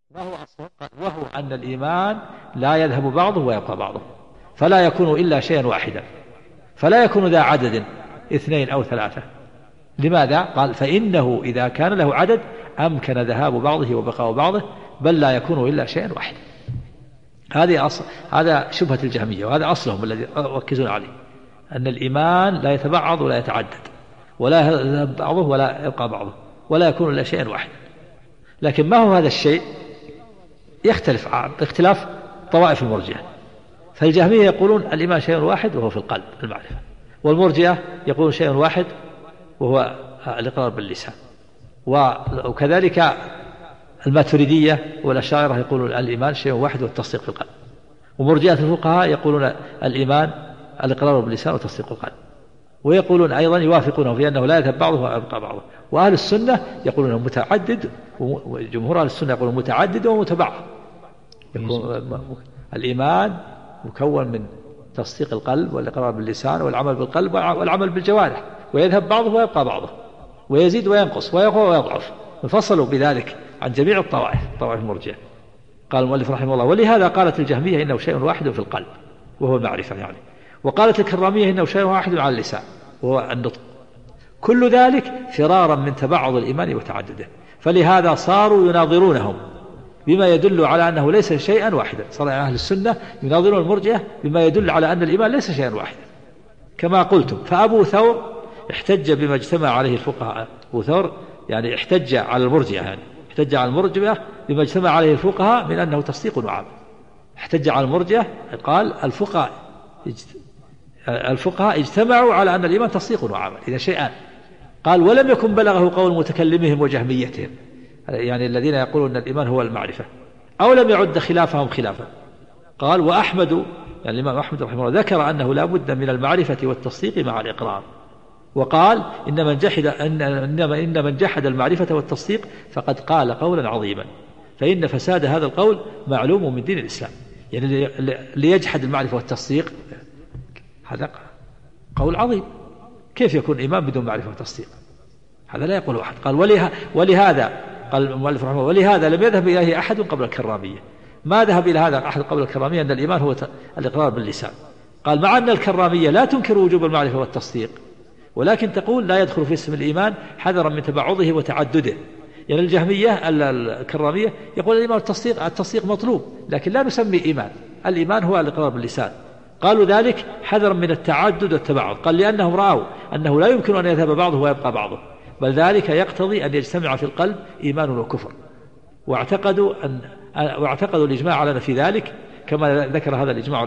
ما هو أصله؟ وهو أن الإيمان لا يذهب بعضه ويبقى بعضه، فلا يكون إلا شيئا واحدا، فلا يكون ذا عدد 2 أو 3. لماذا؟ قال فإنه إذا كان له عدد أمكن ذهاب بعضه وبقاء بعضه، بل لا يكون إلا شيئا واحدا. هذا شبهة الجهمية، وهذا أصلهم الذي يركزون عليه، أن الإيمان لا يتبعض ولا يتعدد، ولا يذهب بعضه ولا يبقى بعضه، ولا يكون إلا شيئا واحدا. لكن ما هو هذا الشيء؟ يختلف باختلاف طوائف المرجئة. فالجهمية يقولون الإيمان شيء واحد وهو في القلب المعرفة، والمرجئة يقولون شيء واحد وهو الإقرار باللسان. وكذلك الماتريدية والأشاعرة يقولون الإيمان شيء واحد والتصديق في القلب. ومرجئة الفقهاء يقولون الإيمان الإقرار باللسان وتصديق القلب. ويقولون أيضا يوافقونه في أنه لا يذهب بعضه ويبقى بعضه. وأهل السنة يقولون متعدد، وجمهور أهل السنة يقولون متعدد ومتبعض. الإيمان مكون من تصديق القلب والإقرار باللسان والعمل بالقلب والعمل بالجوارح، ويذهب بعضه ويبقى بعضه، ويزيد وينقص ويقوى ويضعف. انفصلوا بذلك عن جميع طوائف المرجئة. قال المؤلف رحمه الله: ولهذا قالت الجهمية إنه شيء واحد في القلب وهو المعرفة يعني، وقالت الكرامية إنه شيء واحد على اللسان وهو النطق. كل ذلك فرارا من تبعض الإيمان وتعدده، فلهذا صاروا يناظرونهم بما يدل على أنه ليس شيئا واحدا. صار أهل السنة يناظرون المرجئة بما يدل على أن الإيمان ليس شيئا واحدا. كما قلتم، فأبو ثور احتج بما اجتمع عليه الفقهاء. أبو ثور يعني احتج على المرجئة، يعني احتج على المرجئة بما اجتمع عليه الفقهاء من أنه تصديق وعمل. احتج على المرجئة، قال الفقهاء اجتمعوا على أن الإيمان تصديق وعمل، إذا شيئان. قال: ولم يكن بلغه قول متكلمهم وجهميتهم، يعني الذين يقولون أن الإيمان هو المعرفة، أو لم يعد خلافهم خلافا. قال: وأحمد، يعني الإمام أحمد رحمه الله، ذكر أنه لا بد من المعرفة والتصديق مع الإقرار. وقال: إن من جحد المعرفة والتصديق فقد قال قولا عظيما، فإن فساد هذا القول معلوم من دين الإسلام. يعني اللي يجحد المعرفة والتصديق هذا قول عظيم. كيف يكون إيمان بدون معرفة وتصديق؟ هذا لا يقول أحد. قال: ولهذا قال المؤلف رحمه الله: ولهذا لم يذهب إليه أحد قبل الكرامية. ما ذهب إلى هذا أحد قبل الكرامية، أن الإيمان هو الإقرار باللسان. قال: مع أن الكرامية لا تنكر وجوب المعرفة والتصديق، ولكن تقول لا يدخل في اسم الإيمان حذرا من تبعضه وتعدده. يعني الجهمية الكرامية يقول الإيمان التصديق مطلوب، لكن لا نسمي إيمان. الإيمان هو الإقرار باللسان. قالوا ذلك حذرا من التعدد والتبعض. قال: لأنهم رأوا أنه لا يمكن أن يذهب بعضه ويبقى بعضه، بل ذلك يقتضي أن يجتمع في القلب إيمان وكفر. واعتقدوا الإجماع على نفي ذلك، كما ذكر هذا الإجماع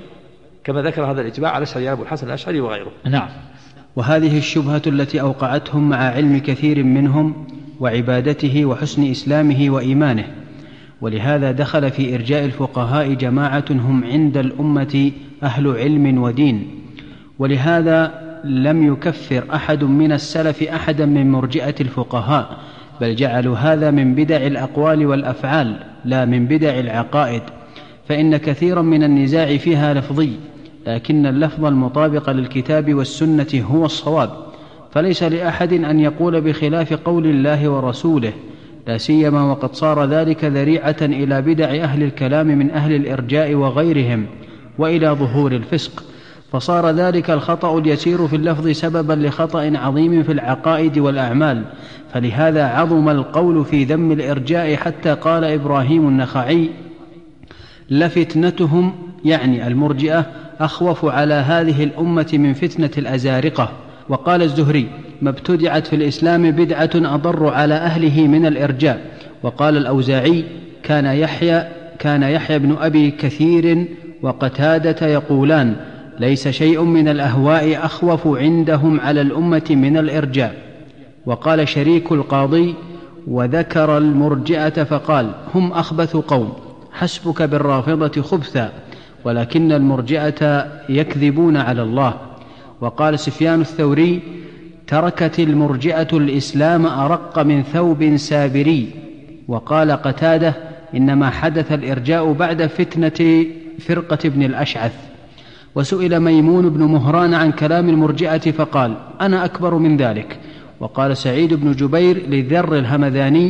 الأشعري أبو الحسن الأشعري وغيره. نعم. وهذه الشبهة التي أوقعتهم مع علم كثير منهم وعبادته وحسن إسلامه وإيمانه. ولهذا دخل في إرجاء الفقهاء جماعة هم عند الأمة أهل علم ودين. ولهذا لم يكفر أحد من السلف أحدا من مرجئة الفقهاء، بل جعلوا هذا من بدع الأقوال والأفعال لا من بدع العقائد، فإن كثيرا من النزاع فيها لفظي، لكن اللفظ المطابق للكتاب والسنة هو الصواب، فليس لأحد أن يقول بخلاف قول الله ورسوله، لا سيما وقد صار ذلك ذريعة إلى بدع أهل الكلام من أهل الإرجاء وغيرهم، وإلى ظهور الفسق، فصار ذلك الخطأ اليسير في اللفظ سببا لخطأ عظيم في العقائد والأعمال. فلهذا عظم القول في ذم الإرجاء، حتى قال إبراهيم النخعي: لفتنتهم، يعني المرجئة، أخوف على هذه الأمة من فتنة الأزارقة. وقال الزهري: ما ابتدعت في الإسلام بدعة أضر على أهله من الإرجاء. وقال الأوزاعي: كان يحيى بن أبي كثير وقتادة يقولان: ليس شيء من الأهواء أخوف عندهم على الأمة من الإرجاء. وقال شريك القاضي: وذكر المرجئة فقال: هم أخبث قوم، حسبك بالرافضة خبثا، ولكن المرجئة يكذبون على الله. وقال سفيان الثوري: تركت المرجئة الإسلام أرق من ثوب سابري. وقال قتادة: إنما حدث الإرجاء بعد فتنة فرقة ابن الأشعث. وسئل ميمون بن مهران عن كلام المرجئة فقال: أنا أكبر من ذلك. وقال سعيد بن جبير لذر الهمذاني: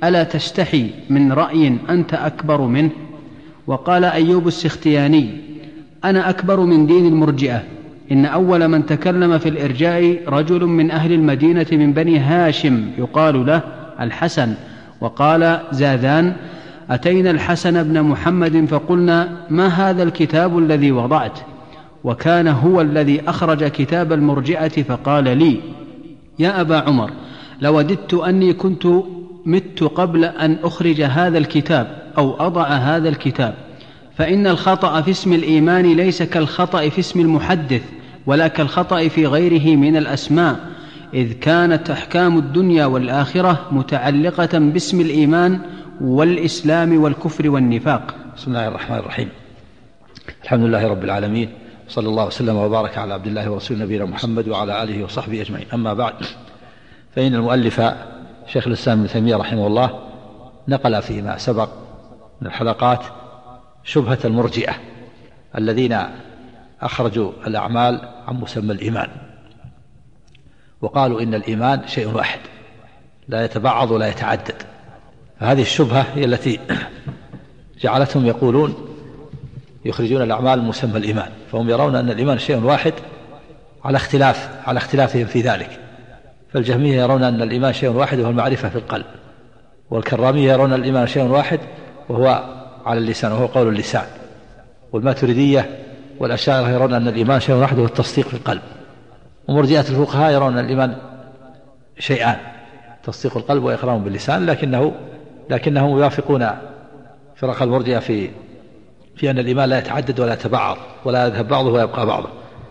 ألا تستحي من رأي أنت أكبر منه؟ وقال أيوب السختياني: أنا أكبر من دين المرجئة. إن أول من تكلم في الإرجاء رجل من أهل المدينة من بني هاشم يقال له الحسن. وقال زاذان: أتينا الحسن بن محمد فقلنا: ما هذا الكتاب الذي وضعت؟ وكان هو الذي أخرج كتاب المرجئة، فقال لي: يا أبا عمر، لوددت أني كنت مت قبل أن أخرج هذا الكتاب أو أضع هذا الكتاب، فإن الخطأ في اسم الإيمان ليس كالخطأ في اسم المحدث ولا كالخطأ في غيره من الأسماء، إذ كانت أحكام الدنيا والآخرة متعلقة باسم الإيمان والإسلام والكفر والنفاق. بسم الله الرحمن الرحيم. الحمد لله رب العالمين، صلى الله وسلم وبارك على عبد الله ورسول نبينا محمد وعلى آله وصحبه أجمعين. أما بعد، فإن المؤلف شيخ الإسلام ابن تيمية رحمه الله نقل فيما سبق من الحلقات شبهة المرجئة الذين أخرجوا الأعمال عن مسمى الإيمان، وقالوا إن الإيمان شيء واحد لا يتبعض ولا يتعدد. فهذه الشبهة هي التي جعلتهم يقولون يخرجون الأعمال من مسمى الإيمان، فهم يرون أن الإيمان شيء واحد على اختلافهم في ذلك. فالجهمية يرون أن الإيمان شيء واحد وهو المعرفة في القلب، والكرامية يرون الإيمان شيء واحد وهو على اللسان وهو قول اللسان، والماتريدية والأشاعرة يرون أن الإيمان شيء واحد وهو التصديق في القلب، ومرجئة الفقهاء يرون أن الإيمان شيئان: تصديق القلب وإقرار باللسان، لكنهم يوافقون فرق المرجئة في أن الإيمان لا يتعدد ولا يتبعض ولا يذهب بعضه ويبقى بعضه.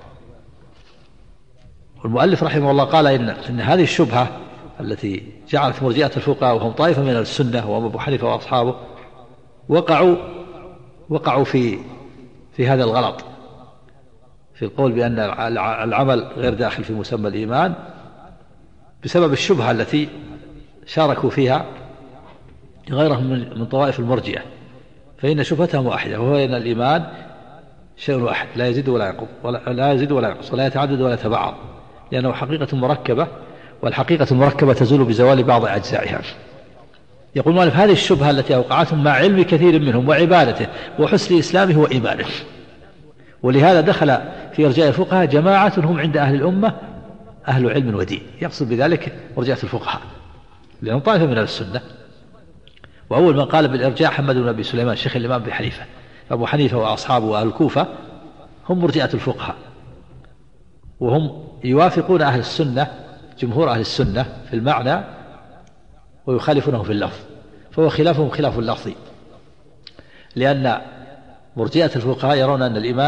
والمؤلف رحمه الله قال إن هذه الشبهة التي جعلت مرجئة الفقهاء وهم طائفة من السنة وهم أبو حنيفة وأصحابه وقعوا في هذا الغلط، في القول بأن العمل غير داخل في مسمى الإيمان، بسبب الشبهة التي شاركوا فيها غيرهم من طوائف المرجئة. فإن شبهتهم واحدة، وهو أن الإيمان شيء واحد لا يزيد ولا ينقص ولا يتعدد ولا يتبعض، لأنه حقيقة مركبة، والحقيقة المركبة تزول بزوال بعض أجزائها. يقول مالك: هذه الشبهة التي أوقعتهم مع علم كثير منهم وعبادته وحسن إسلامه وإيمانه. ولهذا دخل في إرجاء الفقهاء جماعة هم عند أهل الأمة أهل علم ودين، يقصد بذلك مرجئة الفقهاء لأنهم طائفة من السنة. وأول من قال بالإرجاء حمد بن أبي سليمان شيخ الإمام أبي حنيفة، أبو حنيفة وأصحابه وأهل الكوفة هم مرجئة الفقهاء، وهم يوافقون أهل السنة جمهور أهل السنة في المعنى ويخالفونه في اللفظ، فهو خلافهم خلاف اللفظي، لأن مرجئة الفقهاء يرون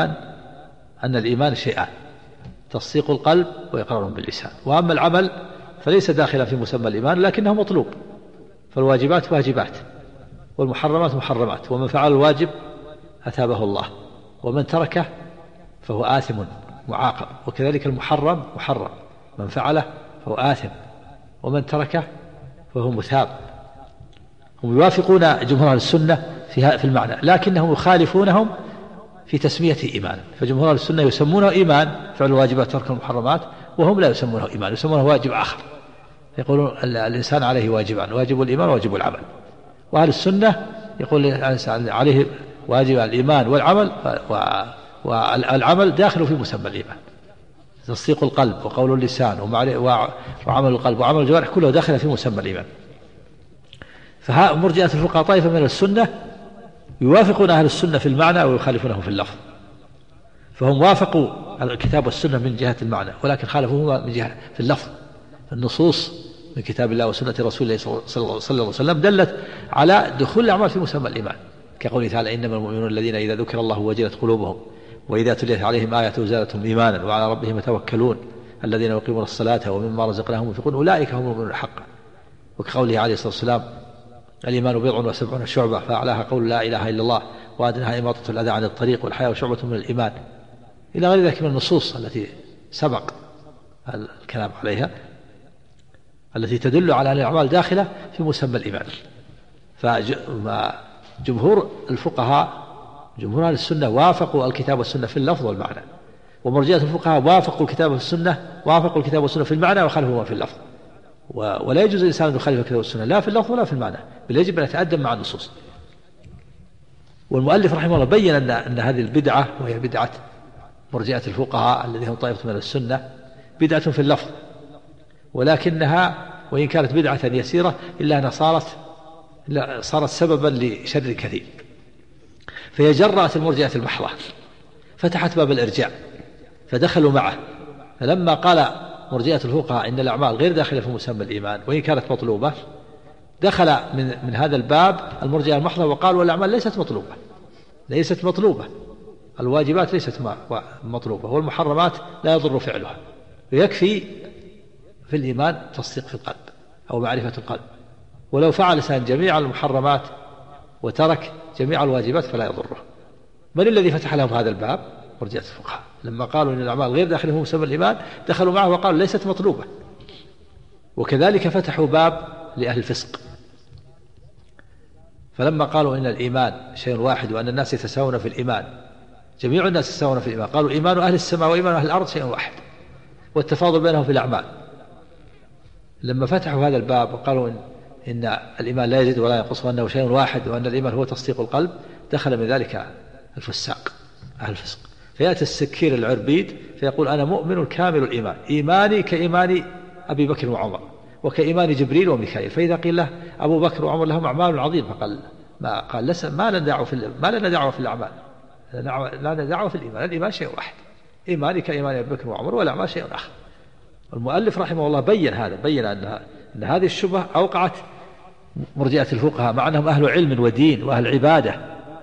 أن الإيمان شيئان: تصديق القلب وإقرار باللسان. وأما العمل فليس داخلا في مسمى الإيمان لكنه مطلوب، فالواجبات واجبات والمحرمات محرمات، ومن فعل الواجب أثابه الله، ومن تركه فهو آثم معاقب، وكذلك المحرم محرم، من فعله فهو آثم، ومن تركه فهو مثاب. هم يوافقون جمهور أهل السنة في المعنى، لكنهم يخالفونهم في تسمية إيمان. فجمهور أهل السنة يسمونه إيمان فعل الواجبات ترك المحرمات، وهم لا يسمونه إيمان، يسمونه واجب آخر، يقولون الإنسان عليه واجبان: واجب الإيمان وواجب العمل. وأهل السنة يقول الإنسان عليه واجب الإيمان والعمل، والعمل داخل في مسمى الإيمان: تصديق القلب وقول اللسان وعمل القلب وعمل الجوارح كله داخل في مسمى الإيمان. فمرجئة الفقهاء طائفة من السنة يوافقون أهل السنة في المعنى ويخالفونه في اللفظ، فهم وافقوا الكتاب والسنة من جهة المعنى، ولكن خالفوهما من جهة في اللفظ. النصوص من كتاب الله وسنة رسول الله صلى الله عليه وسلم دلت على دخول الأعمال في مسمى الإيمان، كقوله تعالى: إنما المؤمنون الذين إذا ذكر الله وجلت قلوبهم وإذا تليت عليهم آية زادتهم إيمانا وعلى ربهم يتوكلون الذين يقيمون الصلاة ومما رزقناهم ينفقون أولئك هم المؤمنون حقا. وكقوله عليه الصلاة والسلام: الإيمان 70 شعبة فأعلاها قول لا إله إلا الله وأدناها إماطة الأذى عن الطريق والحياة شعبة من الإيمان، إلى غير ذلك من النصوص التي سبق الكلام عليها التي تدل على أن الأعمال داخلة في مسمى الإيمان. فجمهور الفقهاء جمهور أهل السنة وافقوا الكتاب والسنة في اللفظ والمعنى، ومرجئة الفقهاء وافقوا الكتاب والسنة في المعنى وخالفوهما في اللفظ. ولا يجوز الإنسان أن يخالف الكتاب والسنة لا في اللفظ ولا في المعنى، بل يجب أن يتأدب مع النصوص. والمؤلف رحمه الله بين أن هذه البدعة، وهي بدعة مرجئة الفقهاء الذين هم طائفة من السنة، بدعة في اللفظ، ولكنها وإن كانت بدعة يسيرة إلا أنها صارت سببا لشر كثير. فهي جرأت المرجئة المحضة، فتحت باب الإرجاع فدخلوا معه. فلما قال مرجئة الفقهاء إن الأعمال غير داخلة في مسمى الإيمان وإن كانت مطلوبة، دخل من هذا الباب المرجئة المحضة وقالوا والأعمال ليست مطلوبة، الواجبات ليست مطلوبة، والمحرمات لا يضر فعلها، ويكفي في الإيمان تصديق في القلب أو معرفة القلب، ولو فعل الإنسان جميع المحرمات وترك جميع الواجبات فلا يضره. من الذي فتح لهم هذا الباب؟ مرجئة الفقهاء. لما قالوا إن الأعمال غير داخله في مسمى الإيمان دخلوا معه وقالوا ليست مطلوبة. وكذلك فتحوا باب لأهل الفسق، فلما قالوا إن الإيمان شيء واحد وأن الناس يتساوون في الإيمان، جميع الناس يتساوون في الإيمان، قالوا إيمان أهل السماء وإيمان أهل الأرض شيء واحد، والتفاضل بينهم في الأعمال. لما فتحوا هذا الباب وقالوا إن الإيمان لا يزيد ولا ينقص وأنه شيء واحد وأن الإيمان هو تصديق القلب، دخل من ذلك الفساق أهل الفسق. فيأتي السكير العربيد فيقول أنا مؤمن كامل الإيمان، إيماني كإيمان أبي بكر وعمر وكإيمان جبريل وميكائيل. فإذا قيل له أبو بكر وعمر لهم أعمال عظيمة قال ما لنا دعوة في الأعمال، لا دعوة في الإيمان، الإيمان شيء واحد، إيماني كإيمان أبي بكر وعمر والأعمال شيء آخر. المؤلف رحمه الله بين أن هذه الشبهة أوقعت مرجئة الفقهاء، مع أنهم أهل علم ودين وأهل عبادة،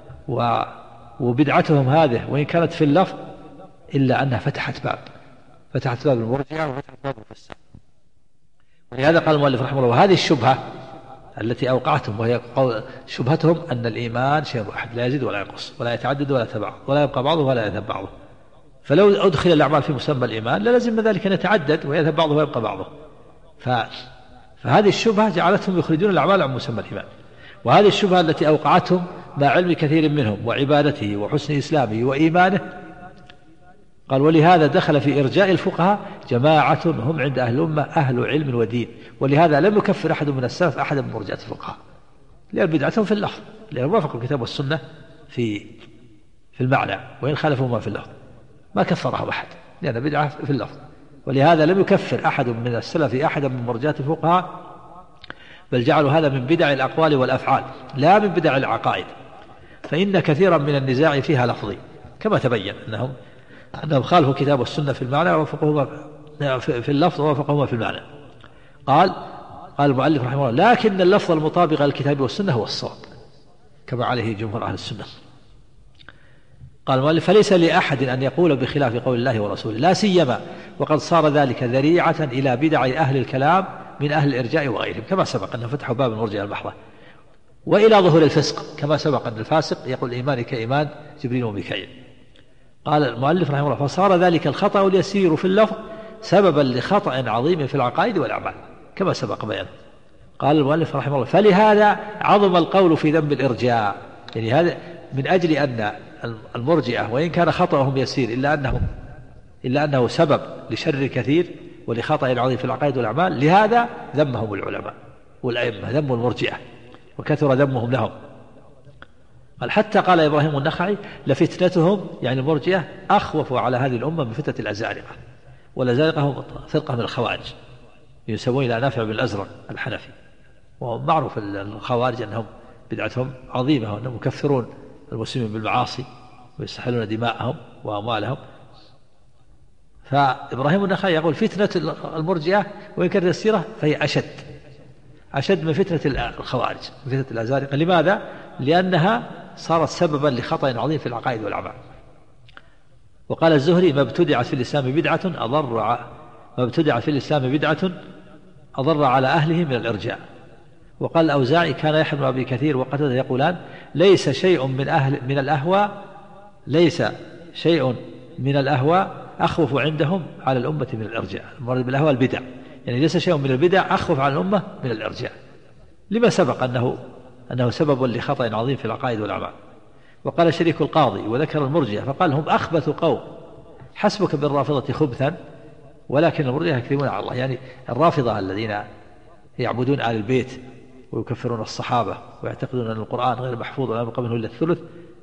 وبدعتهم هذه وإن كانت في اللفظ إلا أنها فتحت باب المرجئة وفتحت باب الفساق. ولهذا قال المؤلف رحمه الله وهذه الشبهة التي أوقعتهم، وهي شبهتهم أن الإيمان شيء واحد لا يزيد ولا ينقص ولا يتعدد ولا يتباعد ولا يبقى بعضه ولا يذهب بعضه. فلو أدخل الأعمال في مسمى الإيمان للزم ذلك أن يتعدد ويذهب بعضه ويبقى بعضه. فهذه الشبهة جعلتهم يخرجون الأعمال عن مسمى الإيمان. وهذه الشبهة التي أوقعتهم مع علم كثير منهم وعبادته وحسن إسلامه وإيمانه، قال ولهذا دخل في إرجاء الفقهاء جماعة هم عند أهل الأمة أهل علم ودين، ولهذا لم يكفر أحد من السلف أحدا من مرجئة الفقهاء، لأن بدعتهم في اللفظ، لأن وافقوا الكتاب والسنة في المعنى وإن خالفهما في اللفظ ما كفرهم أحد، لأن بدعة في اللفظ. ولهذا لم يكفر أحد من السلف أحدا من مرجئة الفقهاء، بل جعلوا هذا من بدع الأقوال والأفعال لا من بدع العقائد، فإن كثيرا من النزاع فيها لفظي، كما تبين أنهم خالفوا الكتاب والسنة في المعنى ووافقوهما في اللفظ ووافقوهما في المعنى. قال المؤلف رحمه الله لكن اللفظ المطابق للكتاب والسنة هو الصواب، كما عليه جمهور أهل السنة. قال المؤلف فليس لأحد أن يقول بخلاف قول الله ورسوله، لا سيما وقد صار ذلك ذريعة إلى بدع أهل الكلام من أهل الإرجاء وغيرهم، كما سبق أن فتحوا باب المرجئة المحضة، وإلى ظهور الفسق، كما سبق أن الفاسق يقول إيماني كإيمان جبريل وميكائيل. قال المؤلف رحمه الله فصار ذلك الخطأ اليسير في اللفظ سببا لخطأ عظيم في العقائد والأعمال، كما سبق بيانه. قال المؤلف رحمه الله فلهذا عظم القول في ذنب الإرجاء، يعني هذا من أجل أن المرجئة وإن كان خطأهم يسير إلا أنه سبب لشر كثير ولخطأ عظيم في العقائد والأعمال، لهذا ذمهم العلماء والأئمة، ذموا المرجئة وكثر ذمهم لهم. قال حتى قال إبراهيم النخعي لفتنتهم يعني المرجئة أخوف على هذه الأمة من فتنة الأزارقة، والأزارقة هم فرقة من الخوارج يسمون إلى نافع بن الأزرق الحنفي، ومعروف الخوارج أنهم بدعتهم عظيمة وأنهم يكفرون المسلمين بالمعاصي ويستحلون دماءهم وأموالهم. فإبراهيم النخعي يقول فتنة المرجئة وإن كانت يسيرة فهي أشد من فتنة الخوارج، من فتنة الأزارقة. لماذا؟ لأنها صارت سببا لخطأ عظيم في العقائد والأعمال. وقال الزهري ما ابتدعت في الإسلام بدعة أضر على أهله من الإرجاء. وقال الأوزاعي كان يحيى بن أبي كثير وقتادة يقولان ليس شيء من الأهواء أخوف عندهم على الأمة من الإرجاء. المراد بالأهواء البدع، يعني ليس شيء من البدع أخوف على الأمة من الإرجاء، لما سبق أنه سبب لخطأ عظيم في العقائد والأعمال. وقال شريك القاضي وذكر المرجئة فقال هم أخبث قوم، حسبك بالرافضة خبثا ولكن المرجئة يكذبون على الله. يعني الرافضة الذين يعبدون آل البيت ويكفرون الصحابة ويعتقدون أن القرآن غير محفوظ ولا يبقى منه إلا الثلث،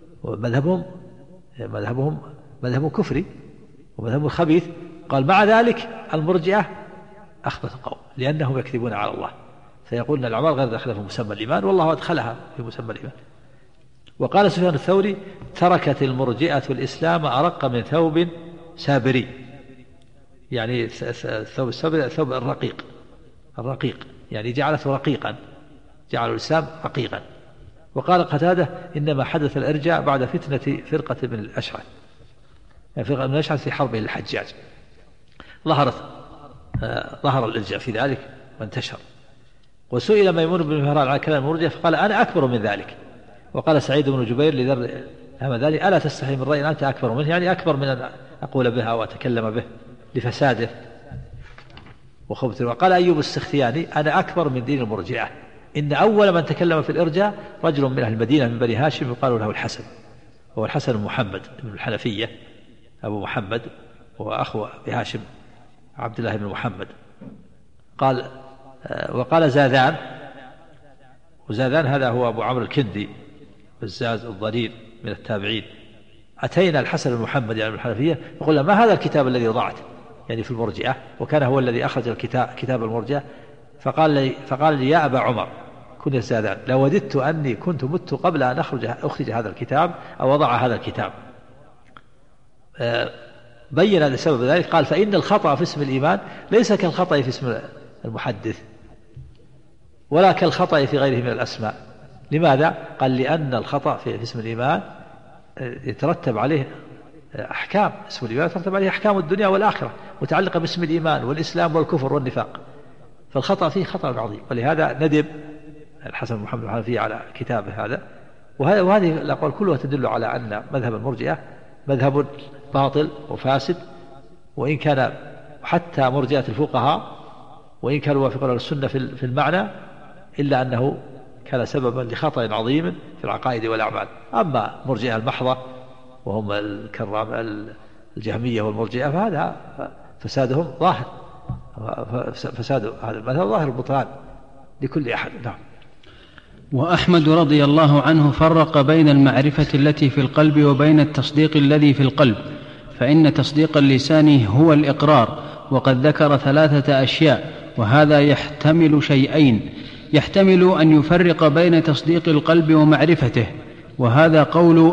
ومذهبهم كفري ومذهبهم خبيث. قال مع ذلك المرجئة أخبث القوم لأنهم يكذبون على الله، فيقولون الأعمال غير داخلة في مسمى الإيمان والله أدخلها في مسمى الإيمان. وقال سفيان الثوري تركت المرجئة الإسلام أرق من ثوب سابري، يعني الثوب السابري الثوب الرقيق يعني جعلته رقيقا، جعل الإسلام رقيقا. وقال قتادة إنما حدث الإرجاء بعد فتنة فرقة من الأشعث، يعني فرقة من الأشعث في حربه للحجاج ظهر الإرجاء في ذلك وانتشر. وسئل ميمون بن مهران على كلام المرجئة فقال أنا أكبر من ذلك. وقال سعيد بن جبير لذر ذلك ألا تستحي من رأي أنت أكبر منه، يعني أكبر من أن أقول به أو أتكلم به لفساده وخبثه. وقال أيوب السختياني أنا أكبر من دين المرجئة، إن أول من تكلم في الإرجاء رجل من أهل المدينة من بني هاشم يقال له الحسن، هو الحسن بن محمد بن الحنفية أبو محمد، هو أخو هاشم عبد الله بن محمد. وقال زاذان، وزاذان هذا هو أبو عمرو الكندي بزاز الضرير من التابعين، أتينا الحسن بن محمد يعني الحنفية يقول ما هذا الكتاب الذي وضعت يعني في المرجئة، وكان هو الذي أخرج كتاب المرجئة. فقال لي يا أبا عمر كن زاذان لوددت أني كنت مت قبل أن أخرج هذا الكتاب أو وضع هذا الكتاب. بين لسبب ذلك قال فإن الخطأ في اسم الإيمان ليس كالخطأ في اسم المحدث ولا كالخطأ في غيره من الأسماء. لماذا؟ قال لأن الخطأ في اسم الإيمان يترتب عليه أحكام، اسم الإيمان يترتب عليه أحكام الدنيا والآخرة متعلقة باسم الإيمان والإسلام والكفر والنفاق، فالخطأ فيه خطأ عظيم. ولهذا ندب الحسن بن محمد الحنفي على كتابه هذا. وهذه الأقوال كلها تدل على أن مذهب المرجئة مذهب باطل وفاسد، وإن كان حتى مرجئة الفقهاء وإن كانوا يوافقون السنة في المعنى إلا أنه كان سببا لخطأ عظيم في العقائد والأعمال. أما مرجئة المحضة وهم الكرام الجهمية والمرجئة فهذا فسادهم ظاهر، فساد هذا المذهب ظاهر البطلان لكل أحد. نعم. وأحمد رضي الله عنه فرق بين المعرفة التي في القلب وبين التصديق الذي في القلب، فإن تصديق اللسان هو الإقرار، وقد ذكر 3 أشياء، وهذا يحتمل شيئين: يحتمل أن يفرق بين تصديق القلب ومعرفته، وهذا قول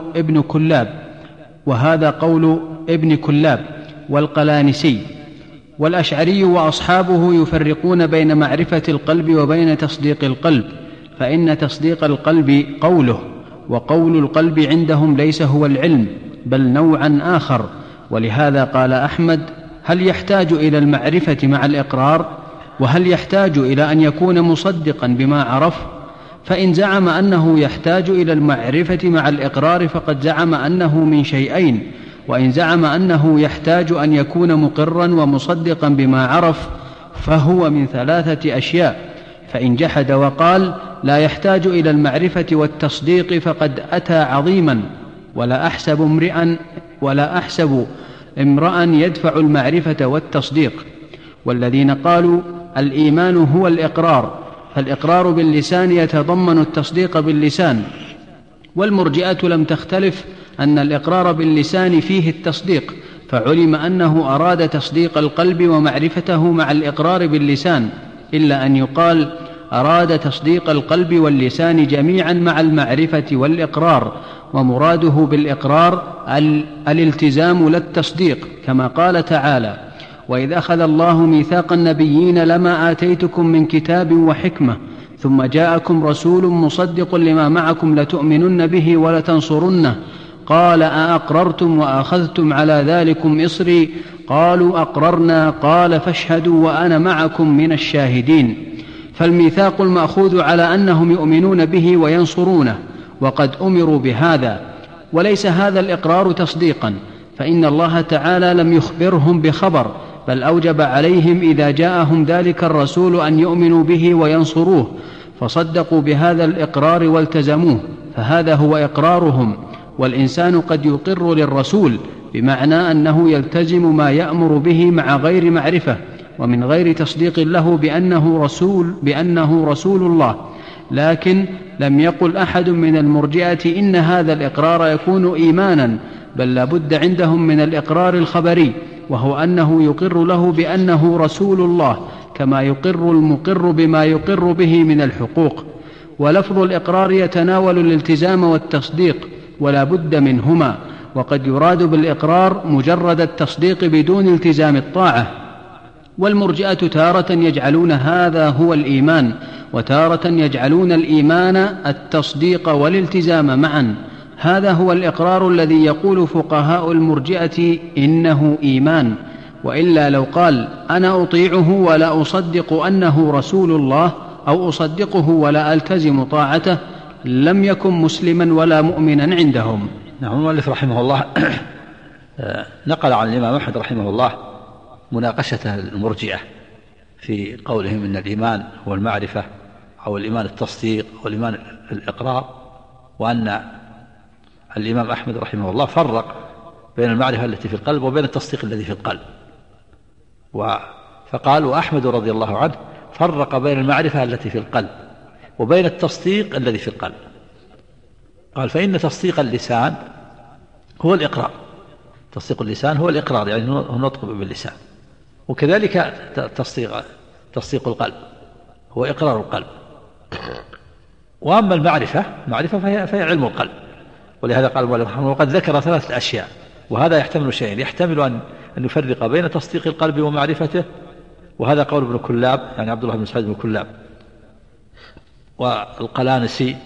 ابن كلاب والقلانسي، والأشعري وأصحابه يفرقون بين معرفة القلب وبين تصديق القلب، فإن تصديق القلب قوله، وقول القلب عندهم ليس هو العلم بل نوعا آخر. ولهذا قال أحمد: هل يحتاج إلى المعرفة مع الإقرار؟ وهل يحتاج إلى أن يكون مصدقا بما عرف؟ فإن زعم أنه يحتاج إلى المعرفة مع الإقرار فقد زعم أنه من شيئين، وإن زعم أنه يحتاج أن يكون مقرا ومصدقا بما عرف فهو من 3 أشياء. فإن جحد وقال لا يحتاج إلى المعرفة والتصديق فقد أتى عظيما، ولا أحسب امرأ يدفع المعرفة والتصديق. والذين قالوا الإيمان هو الإقرار، فالإقرار باللسان يتضمن التصديق باللسان. والمرجئة لم تختلف أن الإقرار باللسان فيه التصديق، فعلم أنه أراد تصديق القلب ومعرفته مع الإقرار باللسان، إلا أن يقال أراد تصديق القلب واللسان جميعا مع المعرفة والإقرار، ومراده بالإقرار الالتزام لا التصديق، كما قال تعالى: وإذ أخذ الله ميثاق النبيين لما آتيتكم من كتاب وحكمة ثم جاءكم رسول مصدق لما معكم لتؤمنن به ولتنصرنه قال أأقررتم وأخذتم على ذلكم إصري قالوا أقررنا قال فاشهدوا وأنا معكم من الشاهدين. فالميثاق المأخوذ على أنهم يؤمنون به وينصرونه، وقد أمروا بهذا. وليس هذا الإقرار تصديقا، فإن الله تعالى لم يخبرهم بخبر، بل أوجب عليهم إذا جاءهم ذلك الرسول أن يؤمنوا به وينصروه، فصدقوا بهذا الإقرار والتزموه، فهذا هو إقرارهم. والإنسان قد يقر للرسول بمعنى أنه يلتزم ما يأمر به مع غير معرفة، ومن غير تصديق له بأنه رسول الله. لكن لم يقل أحد من المرجئة إن هذا الإقرار يكون إيمانا، بل لا بد عندهم من الإقرار الخبري، وهو أنه يقر له بأنه رسول الله، كما يقر المقر بما يقر به من الحقوق. ولفظ الإقرار يتناول الالتزام والتصديق، ولا بد منهما. وقد يراد بالإقرار مجرد التصديق بدون التزام الطاعة. والمرجئة تارة يجعلون هذا هو الإيمان، وتارة يجعلون الإيمان التصديق والالتزام معا. هذا هو الإقرار الذي يقول فقهاء المرجئة إنه إيمان. وإلا لو قال أنا أطيعه ولا أصدق أنه رسول الله، أو أصدقه ولا ألتزم طاعته، لم يكن مسلما ولا مؤمنا عندهم. نعم. المؤلف رحمه الله نقل عن الإمام أحمد رحمه الله مناقشة المرجئة في قولهم إن الإيمان هو المعرفة، أو الإيمان التصديق، أو الإيمان الإقرار، وأن الإمام أحمد رحمه الله فرق بين المعرفة التي في القلب وبين التصديق الذي في القلب. فقال وأحمد رضي الله عنه فرق بين المعرفة التي في القلب وبين التصديق الذي في القلب. قال فإن تصديق اللسان هو الإقرار، تصديق اللسان هو الإقرار، يعني هو نطق باللسان، وكذلك تصديق القلب هو إقرار القلب. وأما المعرفة فهي علم القلب. ولهذا قال وقد ذكر 3 أشياء، وهذا يحتمل شيئين: يحتمل أن يفرق بين تصديق القلب ومعرفته، وهذا قول ابن كلاب، يعني عبد الله بن سعيد بن كلاب، والقلانسي،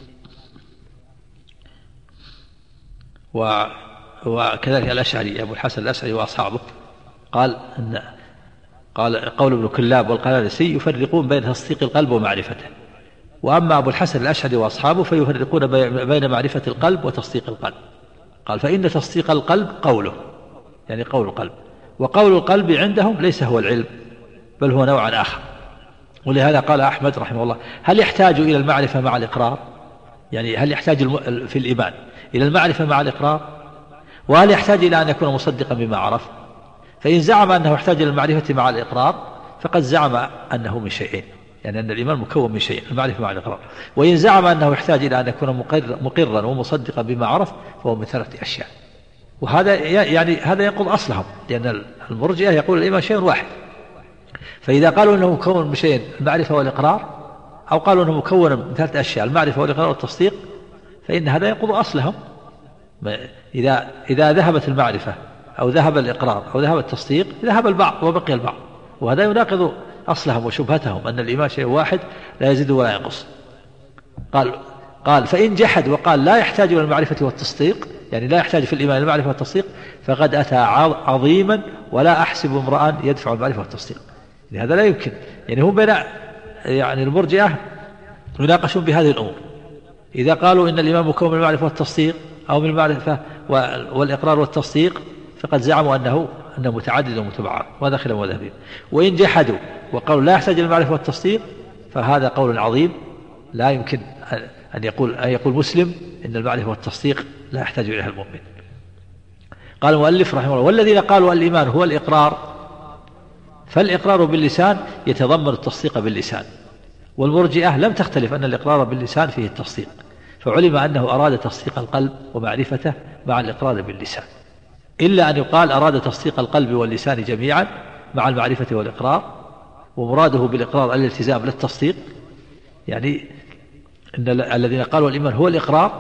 وكذلك الأشعري أبو الحسن الأشعري وأصحابه. قال قول ابن كلاب والقلانسي يفرقون بين تصديق القلب ومعرفته، وأما أبو الحسن الأشعري وأصحابه فيفرقون بين معرفة القلب وتصديق القلب. قال فإن تصديق القلب قوله، يعني قول القلب، وقول القلب عندهم ليس هو العلم، بل هو نوع آخر. ولهذا قال أحمد رحمه الله هل يحتاج إلى المعرفة مع الإقرار؟ يعني هل يحتاج في الإيمان إلى المعرفة مع الإقرار؟ وهل يحتاج إلى أن يكون مصدقا بما عرف؟ فإن زعم أنه يحتاج إلى المعرفة مع الإقرار فقد زعم أنه من شيئين، يعني أن الإيمان مكون من شيء، المعرفة مع الإقرار. وإن زعم أنه يحتاج إلى أن يكون مقرا ومصدقا بما عرف فهو من 3 أشياء. وهذا يعني هذا ينقض أصلهم، لأن المرجئة يقول الإيمان شيء واحد. فإذا قالوا أنه مكون من شيئين، المعرفة والإقرار، أو قالوا أنه مكون من 3 أشياء، المعرفة والإقرار والتصديق، فإن هذا ينقض أصلهم. إذا ذهبت المعرفة أو ذهب الإقرار أو ذهب التصديق ذهب البعض وبقي البعض، وهذا يناقض أصلهم وشبهتهم أن الإيمان شيء واحد لا يزيد ولا ينقص. قال فإن جحد وقال لا يحتاج إلى المعرفة والتصديق، يعني لا يحتاج في الإيمان المعرفة والتصديق، فقد أتى عظيما ولا أحسب امرأ يدفع المعرفة والتصديق. يعني هذا لا يمكن، يعني هم بين يعني المرجئة يناقشون بهذه الأمور. إذا قالوا إن الإيمان مكون من المعرفة والتصديق أو من المعرفة والإقرار والتصديق فقد زعموا أنه متعدد ومتبعض، وهذا خلاف مذهبهم. وإن جحدوا وقالوا لا يحتاج إلى المعرفة والتصديق فهذا قول عظيم، لا يمكن أن يقول مسلم إن المعرفة والتصديق لا يحتاج إليها المؤمن. قال المؤلف رحمه الله والذين قالوا الإيمان هو الإقرار، فالإقرار باللسان يتضمن التصديق باللسان. والمرجئة لم تختلف أن الإقرار باللسان فيه التصديق، فعلم أنه أراد تصديق القلب ومعرفته مع الإقرار باللسان، إلا أن يقال أراد تصديق القلب واللسان جميعا مع المعرفة والإقرار، ومراده بالإقرار الالتزام للتصديق. يعني إن الذين قالوا الإيمان هو الإقرار،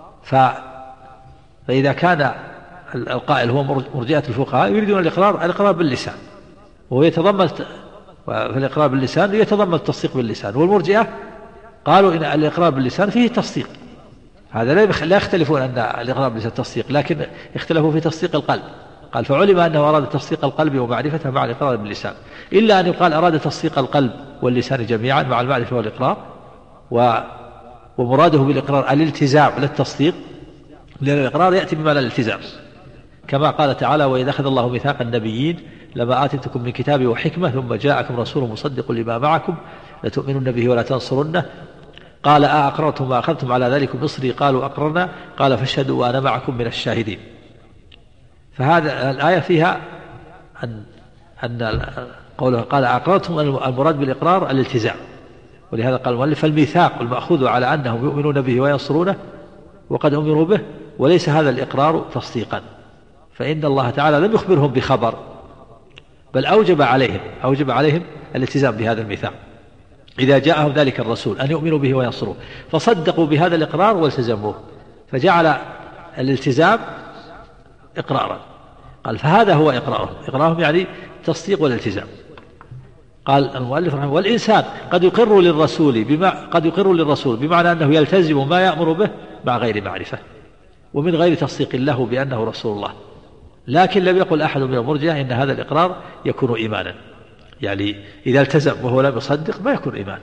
فإذا كان القائل هو مرجئة الفقهاء يريدون الإقرار باللسان، وهو يتضمن في الإقرار باللسان يتضمن التصديق باللسان. والمرجئة قالوا إن الإقرار باللسان فيه تصديق، هذا لا يختلفون أن الإقرار باللسان تصديق، لكن اختلفوا في تصديق القلب. قال فعلم أنه أراد تصديق القلب ومعرفته مع الإقرار باللسان، إلا أن يقال أراد تصديق القلب واللسان جميعا مع المعرفة والإقرار، ومراده بالإقرار الالتزام للتصديق، لأن الإقرار يأتي بمعنى الالتزام، كما قال تعالى وإذا أخذ الله ميثاق النبيين لما آتيتكم من كتاب وحكمة ثم جاءكم رسول مصدق لما معكم لتؤمنن به ولا تنصرنه قال أأقررتم وأخذتم على ذلك مصري قالوا أقررنا قال فاشهدوا وأنا معكم من الشاهدين. فهذا الآية فيها أن قوله قال أقررتم المراد بالإقرار الالتزام، ولهذا قال المؤلف الميثاق المأخوذ على أنهم يؤمنون به وينصرونه وقد أمروا به، وليس هذا الإقرار تصديقا، فإن الله تعالى لم يخبرهم بخبر بل أوجب عليهم الالتزام بهذا الميثاق إذا جاءهم ذلك الرسول أن يؤمنوا به وينصروه، فصدقوا بهذا الإقرار والتزموه، فجعل الالتزام إقرارا. قال فهذا هو إقرارهم يعني تصديق والالتزام. قال المؤلف رحمه والإنسان قد يقر للرسول بمعنى أنه يلتزم ما يأمر به مع غير معرفة ومن غير تصديق له بأنه رسول الله، لكن لم يقل أحد من المرجئة إن هذا الإقرار يكون إيمانا، يعني إذا التزم وهو لم يصدق ما يكون إيمان،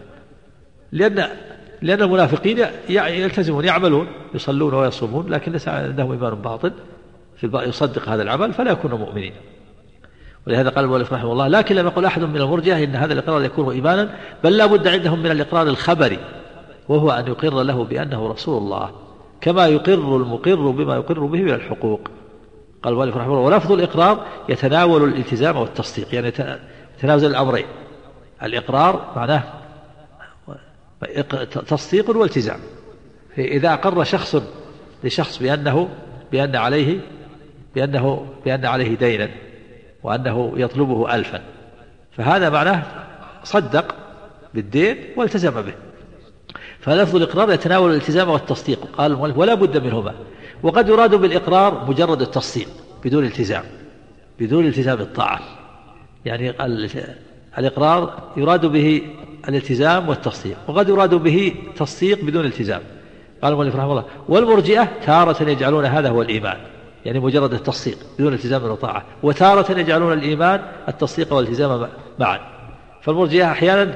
لأن المنافقين يلتزمون يعملون يصلون ويصومون لكن ليس عندهم إيمان باطن يصدق هذا العمل فلا يكونوا مؤمنين. ولهذا قال المؤلف رحمه الله لكن لم يقل أحد من المرجئة إن هذا الإقرار يكون إيمانا، بل لا بد عندهم من الإقرار الخبري، وهو أن يقر له بأنه رسول الله كما يقر المقر بما يقر به من الحقوق. قال المؤلف رحمه الله ولفظ الإقرار يتناول الالتزام والتصديق، يعني يتناول الأمرين، الإقرار معناه تصديق والتزام. إذا أقر شخص لشخص بأن عليه دينا وأنه يطلبه 1000، فهذا معناه صدق بالدين والتزم به، فلفظ الإقرار يتناول الالتزام والتصديق. قال المؤلف ولا بد منهما، وقد يراد بالإقرار مجرد التصديق بدون التزام الطاعة، يعني الإقرار يراد به الالتزام والتصديق، وقد يراد به تصديق بدون التزام. قال المؤلف رحمه الله والمرجئة تارة يجعلون هذا هو الإيمان، يعني مجرد التصديق بدون التزام وطاعة، وتارة يجعلون الإيمان التصديق والالتزام معا. فالمرجئة أحيانا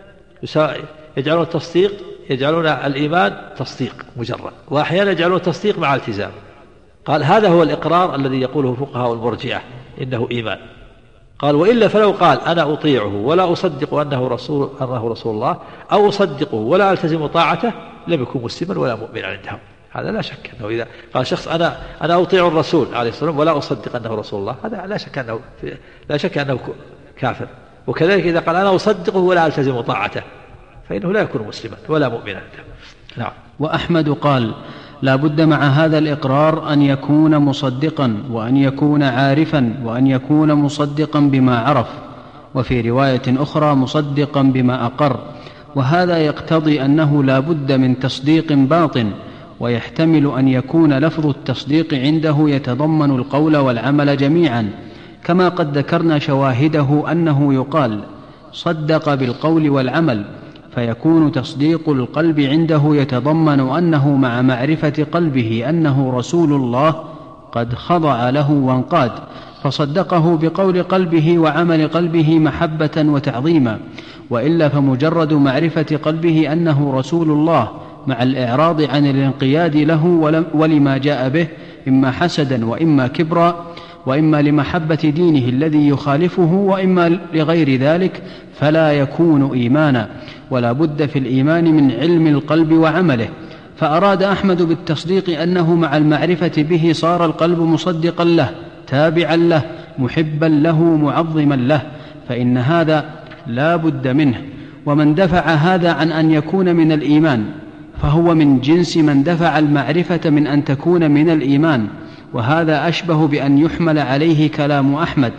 يجعلون التصديق يجعلون الإيمان تصديق مجرد، وأحيانا يجعلون التصديق مع التزام. قال هذا هو الإقرار الذي يقوله فقهاء المرجئة إنه إيمان. قال وإلا فلو قال أنا أطيعه ولا أصدق أنه رسول الله، أو أصدقه ولا ألتزم طاعته، لم يكن مسلما ولا مؤمنا عندهم. هذا لا شك أنه إذا قال شخص أنا أطيع الرسول عليه الصلاة والسلام ولا أصدق أنه رسول الله، هذا لا شك أنه كافر. وكذلك إذا قال أنا أصدقه ولا ألتزم طاعته فإنه لا يكون مسلما ولا مؤمنا عندهم. نعم. وأحمد قال لا بد مع هذا الإقرار أن يكون مصدقا، وأن يكون عارفا، وأن يكون مصدقا بما عرف، وفي رواية أخرى مصدقا بما أقر، وهذا يقتضي أنه لا بد من تصديق باطن، ويحتمل أن يكون لفظ التصديق عنده يتضمن القول والعمل جميعا، كما قد ذكرنا شواهده أنه يقال صدق بالقول والعمل، فيكون تصديق القلب عنده يتضمن أنه مع معرفة قلبه أنه رسول الله قد خضع له وانقاد، فصدقه بقول قلبه وعمل قلبه محبة وتعظيما، وإلا فمجرد معرفة قلبه أنه رسول الله مع الإعراض عن الانقياد له ولما جاء به إما حسدا وإما كبرا، وإما لمحبة دينه الذي يخالفه، وإما لغير ذلك، فلا يكون إيمانا، ولا بد في الإيمان من علم القلب وعمله. فأراد أحمد بالتصديق أنه مع المعرفة به صار القلب مصدقا له تابعا له محبا له معظما له، فإن هذا لا بد منه. ومن دفع هذا عن أن يكون من الإيمان فهو من جنس من دفع المعرفة من أن تكون من الإيمان، وهذا أشبه بأن يحمل عليه كلام أحمد،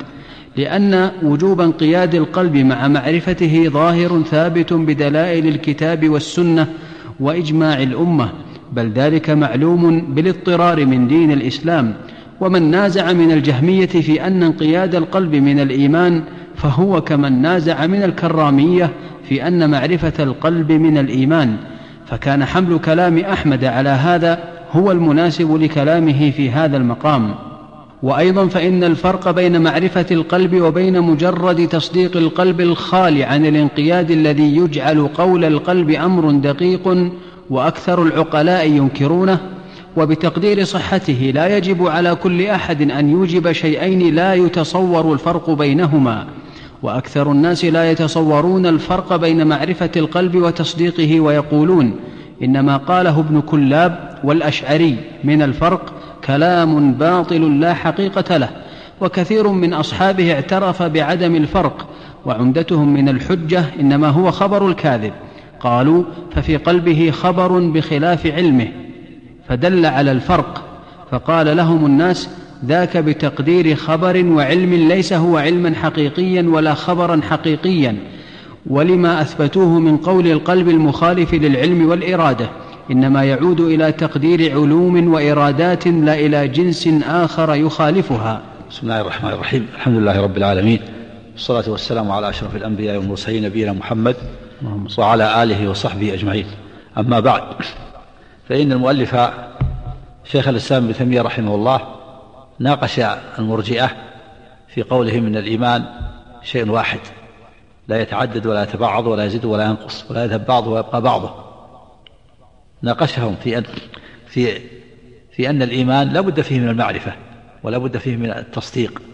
لأن وجوب انقياد القلب مع معرفته ظاهر ثابت بدلائل الكتاب والسنة وإجماع الأمة، بل ذلك معلوم بالاضطرار من دين الإسلام. ومن نازع من الجهمية في أن انقياد القلب من الإيمان فهو كمن نازع من الكرامية في أن معرفة القلب من الإيمان، فكان حمل كلام أحمد على هذا هو المناسب لكلامه في هذا المقام. وأيضا فإن الفرق بين معرفة القلب وبين مجرد تصديق القلب الخالي عن الانقياد الذي يجعل قول القلب أمر دقيق وأكثر العقلاء ينكرونه، وبتقدير صحته لا يجب على كل أحد أن يوجب شيئين لا يتصور الفرق بينهما، وأكثر الناس لا يتصورون الفرق بين معرفة القلب وتصديقه، ويقولون إنما قاله ابن كلاب والأشعري من الفرق كلام باطل لا حقيقة له. وكثير من أصحابه اعترف بعدم الفرق، وعمدتهم من الحجة إنما هو خبر الكاذب. قالوا: ففي قلبه خبر بخلاف علمه، فدل على الفرق. فقال لهم الناس: ذاك بتقدير خبر وعلم ليس هو علما حقيقيا ولا خبرا حقيقيا، ولما أثبتوه من قول القلب المخالف للعلم والإرادة إنما يعود إلى تقدير علوم وإرادات لا إلى جنس آخر يخالفها. بسم الله الرحمن الرحيم. الحمد لله رب العالمين، والصلاة والسلام على أشرف الأنبياء والمرسلين نبينا محمد وعلى آله وصحبه أجمعين. أما بعد، فإن المؤلف شيخ الإسلام ابن تيمية رحمه الله ناقش المرجئة في قولهم إن الإيمان شيء واحد لا يتعدد ولا يتبعض ولا يزيد ولا ينقص ولا يذهب بعضه ويبقى بعضه. ناقشهم في أن الإيمان لا بد فيه من المعرفة ولا بد فيه من التصديق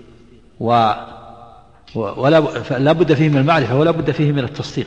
لا بد فيه من المعرفة ولا بد فيه من التصديق.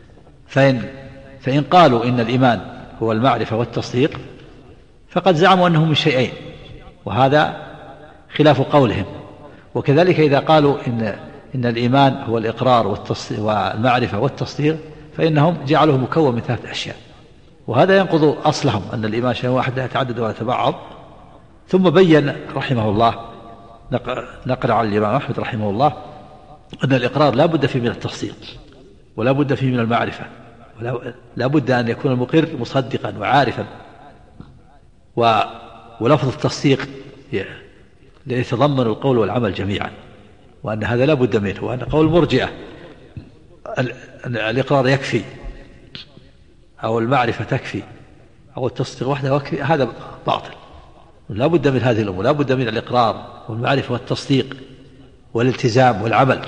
فإن قالوا إن الإيمان هو المعرفة والتصديق فقد زعموا أنه من شيئين، وهذا خلاف قولهم. وكذلك إذا قالوا إن الإيمان هو الإقرار والمعرفة والتصديق فإنهم جعلوه مكون من 3 أشياء، وهذا ينقض أصلهم أن الإيمان شيء واحد لا يتعدد ولا يتبعض. ثم بين رحمه الله نقل عن الإمام أحمد رحمه الله أن الإقرار لا بد فيه من التصديق ولا بد فيه من المعرفة، ولا بد أن يكون المقر مصدقا وعارفا، ولفظ التصديق يتضمن القول والعمل جميعا، وأن هذا لا بد منه، وأن قول المرجئة الإقرار يكفي أو المعرفة تكفي أو التصديق وحده يكفي، هذا باطل. لا بد من هذه الأمور، لا بد من الإقرار والمعرفة والتصديق والالتزام والعمل.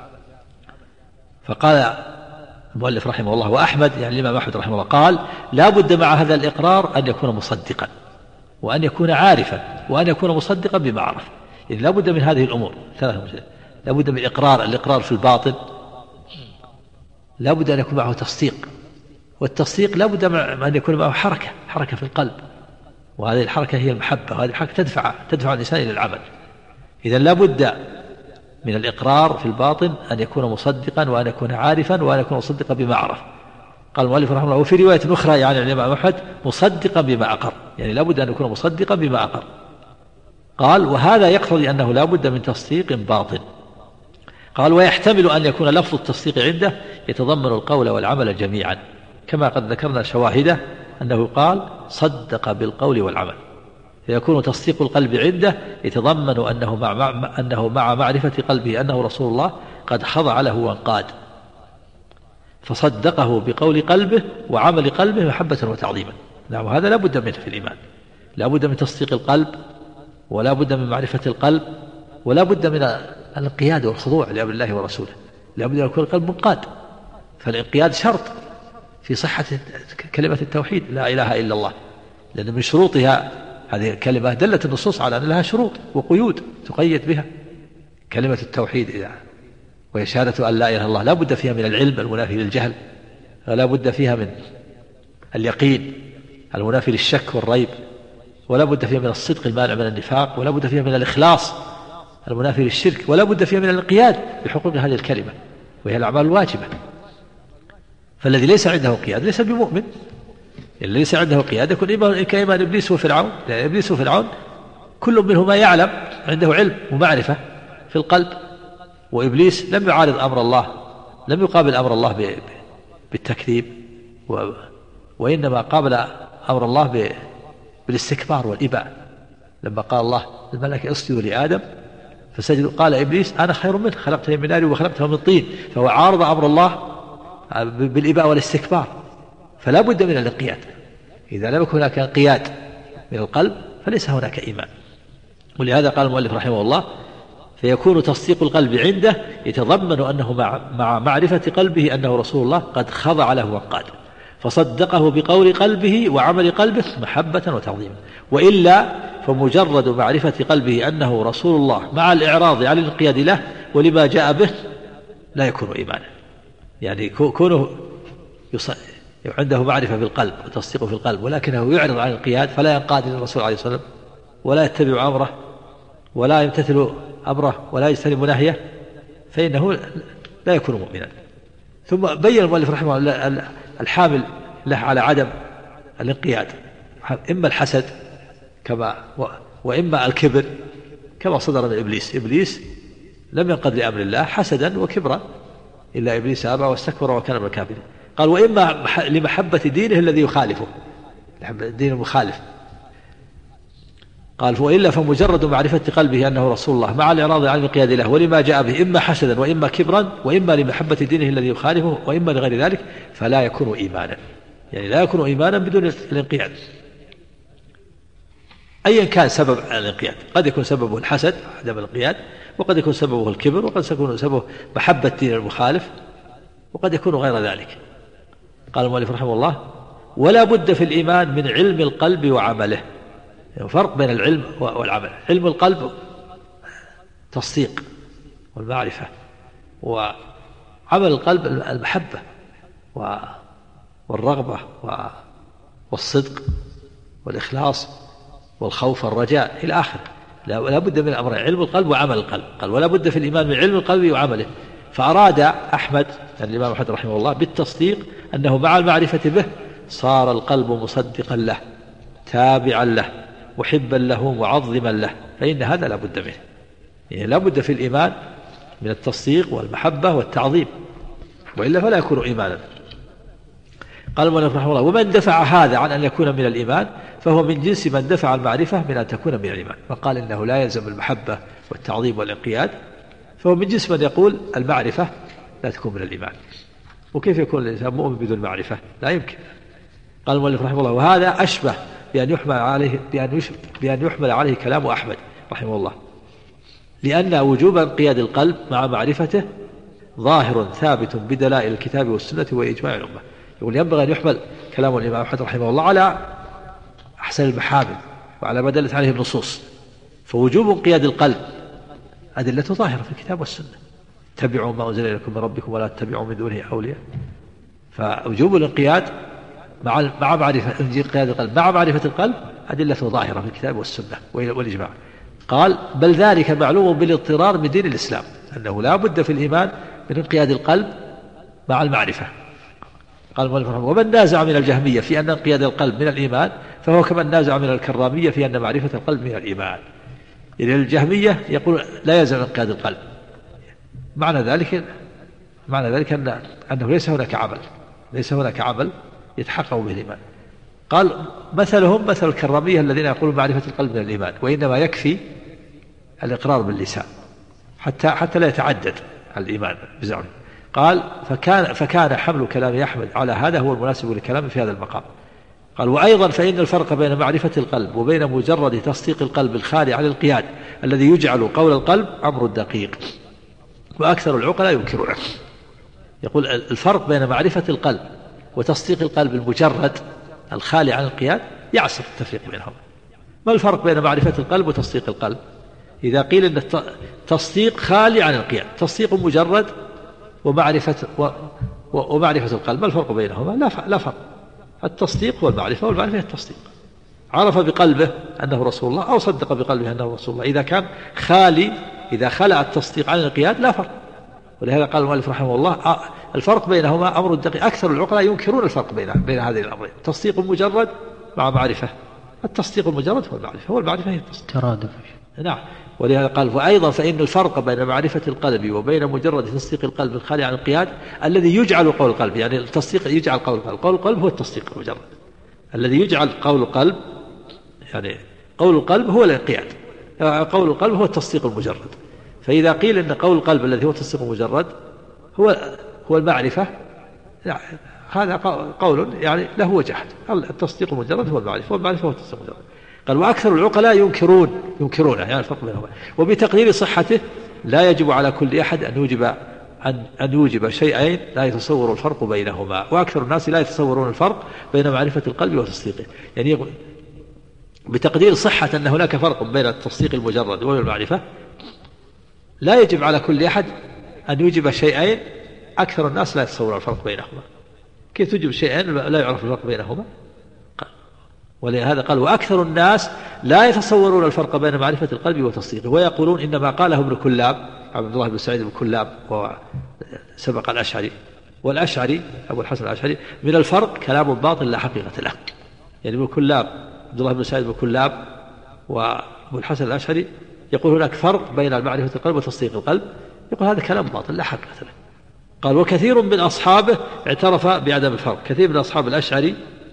فقال المؤلف رحمه الله وأحمد، يعني الإمام أحمد رحمه الله، قال: لا بد مع هذا الإقرار أن يكون مصدقا وأن يكون عارفا وأن يكون مصدقا بما عرف. إذن لا بد من هذه الأمور 3. لا بد من الإقرار في الباطن، لا بد أن يكون معه تصديق، والتصديق لا بد أن يكون معه حركة في القلب، وهذه الحركة هي المحبة، وهذه الحركة تدفع الإنسان إلى العمل. إذن لا بد من الإقرار في الباطن أن يكون مصدقا وأن يكون عارفا وأن يكون مصدقا بما عرف. قال المؤلف رحمه الله: وفي رواية أخرى يعني الإمام أحمد مصدقا بما أقر، يعني لا بد أن يكون مصدقا بما أقر. قال: وهذا يقتضي أنه لا بد من تصديق باطن. قال: ويحتمل أن يكون لفظ التصديق عنده يتضمن القول والعمل جميعا، كما قد ذكرنا شواهده أنه قال: صدق بالقول والعمل، فيكون تصديق القلب عنده يتضمن أنه مع معرفة قلبه أنه رسول الله قد خضع له وانقاد، فصدقه بقول قلبه وعمل قلبه محبة وتعظيما. نعم، هذا لا بد منه في الإيمان، لا بد من تصديق القلب ولا بد من معرفة القلب ولا بد من الانقياد والخضوع لأمر الله ورسوله، لا بد أن يكون القلب منقاد. فالانقياد شرط في صحة كلمة التوحيد لا إله إلا الله، لأن من شروطها هذه الكلمة دلت النصوص على أن لها شروط وقيود تقيد بها كلمة التوحيد، وهي شهادة أن لا إله إلا الله. لا بد فيها من العلم المنافي للجهل، ولا بد فيها من اليقين المنافي للشك والريب، ولا بد فيها من الصدق المانع من النفاق، ولا بد فيها من الإخلاص المنافي للشرك، ولا بد فيها من الانقياد بحقوق هذه الكلمة وهي الأعمال الواجبة. فالذي ليس عنده قياد ليس بمؤمن، اللي ليس عنده قياد يكون كإيمان إبليس وفرعون، لأن إبليس وفرعون كل منهما يعلم، عنده علم ومعرفة في القلب، وإبليس لم يعارض أمر الله، لم يقابل أمر الله بالتكذيب، وإنما قابل أمر الله بالاستكبار والإباء. لما قال الله الملائكة اسجدوا لآدم فسجدوا، قال إبليس أنا خير منه، خلقتني من نار وخلقته من طين، فهو عارض أمر الله بالإباء والاستكبار. فلا بد من الانقياد، إذا لم يكن هناك انقياد من القلب فليس هناك إيمان. ولهذا قال المؤلف رحمه الله: فيكون تصديق القلب عنده يتضمن أنه مع معرفة قلبه أنه رسول الله قد خضع له وانقاد، فصدقه بقول قلبه وعمل قلبه محبة وتعظيما. وإلا فمجرد معرفة قلبه أنه رسول الله مع الإعراض عن الانقياد له ولما جاء به لا يكون إيمانا. يعني كونه عنده معرفة في القلب وتصديق في القلب ولكنه يعرض عن الانقياد فلا ينقاد للرسول عليه الصلاة والسلام ولا يتبع أمره ولا يمتثل أمره ولا يجتنب نهيه، فإنه لا يكون مؤمنا. ثم بين المؤلف رحمه الله الحامل له على عدم الانقياد، إما الحسد وإما الكبر، كما صدر من إبليس لم ينقد لأمر الله حسدا وكبرا، إلا إبليس أبى واستكبر وكان من الكافرين. قال وإما لمحبة دينه الذي يخالفه، الدين المخالف. قال وإلا فمجرد معرفة قلبه أنه رسول الله مع الإعراض عن الانقياد له ولما جاء به إما حسدا وإما كبرا وإما لمحبة دينه الذي يخالفه وإما لغير ذلك فلا يكون إيمانا، يعني لا يكون إيمانا بدون الانقياد أيا كان سبب الانقياد. قد يكون سببه الحسد عدم الانقياد، وقد يكون سببه الكبر، وقد يكون سببه محبة دين المخالف، وقد يكون غير ذلك. قال المؤلف رحمه الله ولا بد في الإيمان من علم القلب وعمله. يعني فرق بين العلم والعمل. علم القلب تصديق والمعرفة، وعمل القلب المحبة والرغبة والصدق والإخلاص والخوف والرجاء إلى آخر. لا بد من الأمرين، علم القلب وعمل القلب. قال ولا بد في الإيمان من علم القلب وعمله. فأراد أحمد يعني الإمام أحمد رحمه الله بالتصديق أنه مع المعرفة به صار القلب مصدقا له تابعا له محبا له معظما له، فإن هذا لا بد منه. يعني لا بد في الإيمان من التصديق والمحبة والتعظيم، وإلا فلا يكون إيمانا. قال المؤلف رحمه الله ومن دفع هذا عن أن يكون من الإيمان فهو من جنس من دفع المعرفة من أن تكون من الإيمان. وقال إنه لا يلزم المحبة والتعظيم والانقياد، فهو من جنس من يقول المعرفة لا تكون من الإيمان. وكيف يكون الإنسان مؤمن بدون معرفة؟ لا يمكن. قال المؤلف رحمه الله وهذا أشبه بأن يحمل عليه كلام أحمد رحمه الله، لأن وجوب انقياد القلب مع معرفته ظاهر ثابت بدلائل الكتاب والسنة وإجماع الأمة. يقول ينبغي أن يحمل كلام الإمام أحمد رحمه الله على أحسن المحامل وعلى ما دلت عليه النصوص. فوجوب انقياد القلب أدلته ظاهرة في الكتاب والسنة، اتبعوا ما أنزل إليكم من ربكم ولا تتبعوا من دونه أولياء. فوجوب الانقياد مع معرفة انقياد القلب مع معرفة القلب أدلته ظاهرة في الكتاب والسنة والإجماع. قال بل ذلك معلوم بالاضطرار من دين الإسلام، أنه لا بد في الإيمان من انقياد القلب مع المعرفة. قال المؤلف رحمه الله ومن نازع من الجهمية في أن انقياد القلب من الإيمان فهو كمن نازع من الكرامية في أن معرفة القلب من الإيمان. إذن الجهمية يقول لا يلزم انقياد القلب، معنى ذلك أنه ليس هناك عمل يتحقق به الإيمان. قال مثلهم مثل الكرامية الذين يقولون معرفة القلب من الإيمان، وإنما يكفي الإقرار باللسان حتى لا يتعدد الإيمان بزعمه. قال فكان حمل كلام أحمد على هذا هو المناسب للكلام في هذا المقام. قال وأيضا فإن الفرق بين معرفة القلب وبين مجرد تصديق القلب الخالي عن الانقياد الذي يجعل قول القلب أمر دقيق وأكثر العقلاء ينكرونه. يقول الفرق بين معرفة القلب وتصديق القلب المجرد الخالي عن الانقياد يعسر التفريق بينهم. ما الفرق بين معرفة القلب وتصديق القلب؟ إذا قيل أن التصديق خالي عن الانقياد، تصديق مجرد ومعرفة القلب، ما الفرق بينهما؟ لا فرق. التصديق هو المعرفة والمعرفة هي التصديق. عرف بقلبه أنه رسول الله أو صدق بقلبه أنه رسول الله. إذا كان إذا خلع التصديق عن الانقياد لا فرق. ولهذا قال المؤلف رحمه الله الفرق بينهما أمر دقيق، أكثر العقلاء ينكرون الفرق بين هذين الأمرين، تصديق مجرد مع معرفة. التصديق المجرد هو المعرفة والمعرفة هي التصديق. ترادف. نعم. ولهذا قال وأيضا فإن الفرق بين معرفة القلب وبين مجرد تصديق القلب الخالي عن الانقياد الذي يجعل قول القلب، يعني التصديق يجعل قول القلب، قول القلب هو التصديق المجرد الذي يجعل قول القلب، يعني قول القلب هو الانقياد، قول القلب هو التصديق المجرد. فإذا قيل أن قول القلب الذي هو التصديق المجرد هو المعرفة، هذا قول يعني له وجهات. التصديق المجرد هو المعرفة والمعرفة هو التصديق المجرد. قال وأكثر العقلاء ينكرونه يعني الفرق بينهما. وبتقدير صحته لا يجب على كل أحد أن يوجب شيئين لا يتصور الفرق بينهما، وأكثر الناس لا يتصورون الفرق بين معرفة القلب وتصديقه. يعني بتقدير صحة أن هناك فرق بين التصديق المجرد والمعرفة لا يجب على كل أحد أن يوجب شيئين أكثر الناس لا يتصورون الفرق بينهما. كيف تجب شيئين لا يعرف الفرق بينهما؟ ولهذا قال وأكثر الناس لا يتصورون الفرق بين معرفة القلب وتصديقه، ويقولون إنما قاله ابن كلاب عبد الله بن سعيد بن كلاب وسبق الأشعري، والأشعري أبو الحسن الأشعري من الفرق كلام باطل لا حقيقة له. يعني ابن كلاب عبد الله بن سعيد بن كلاب وأبو الحسن الأشعري يقول هناك فرق بين معرفة القلب وتصديق القلب، يقول هذا كلام باطل لا حقيقة له. قال وكثير من أصحابه اعترف بعدم الفرق، كثير من أصحاب الأشعري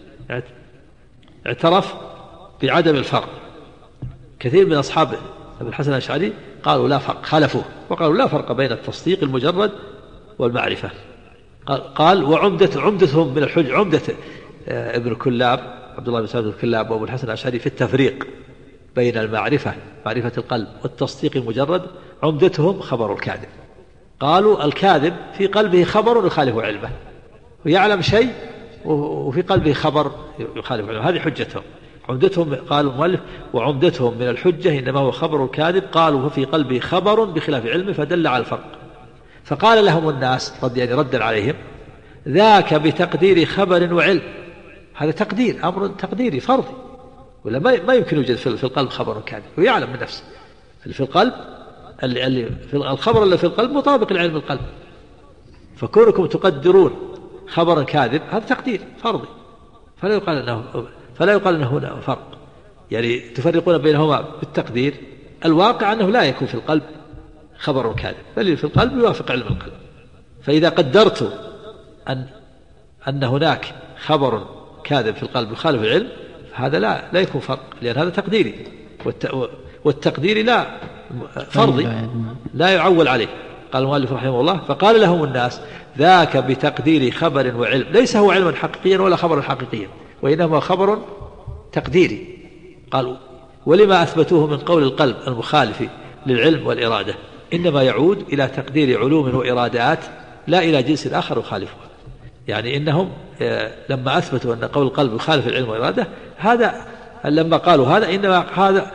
اعترف بعدم الفرق، كثير من أصحاب أبو الحسن الأشعري قالوا لا فرق، خالفوه وقالوا لا فرق بين التصديق المجرد والمعرفة. قال وعمدتهم من الحج، عمدة ابن كلاب عبد الله بن سعيد بن كلاب وأبو الحسن الأشعري في التفريق بين المعرفة معرفة القلب والتصديق المجرد، عمدتهم خبر الكاذب. قالوا الكاذب في قلبه خبر يخالف علمه، ويعلم شيء وفي قلبه خبر يخالف علمه، هذه حجتهم. عمدتهم قال المؤلف وعمدتهم من الحجة إنما هو خبر الكاذب، قالوا وفي قلبه خبر بخلاف علمه فدل على الفرق. فقال لهم الناس ردا عليهم ذاك بتقدير خبر وعلم، هذا تقدير، أمر تقديري فرضي، ولا ما يمكن يوجد في القلب خبر كاذب، ويعلم من نفسه اللي في القلب، اللي في الخبر اللي في القلب مطابق لعلم القلب. فكونكم تقدرون خبرا كاذب هذا تقدير فرضي، فلا يقال انه هنا فرق، يعني تفرقون بينهما بالتقدير. الواقع انه لا يكون في القلب خبر كاذب، بل في القلب يوافق علم القلب. فاذا قدرت ان هناك خبر كاذب في القلب يخالف العلم، هذا لا يكون فرق، لأن هذا تقديري، والتقديري لا فرضي لا يعول عليه. قال المؤلف رحمه الله فقال لهم الناس ذاك بتقدير خبر وعلم، ليس هو علما حقيقيا ولا خبرا حقيقيا، وإنما خبر تقديري. قالوا ولما أثبتوه من قول القلب المخالف للعلم والإرادة إنما يعود إلى تقدير علوم وإرادات لا إلى جنس آخر يخالفها. يعني إنهم لما أثبتوا أن قول القلب يخالف العلم والإرادة، هذا لما قالوا هذا إنما هذا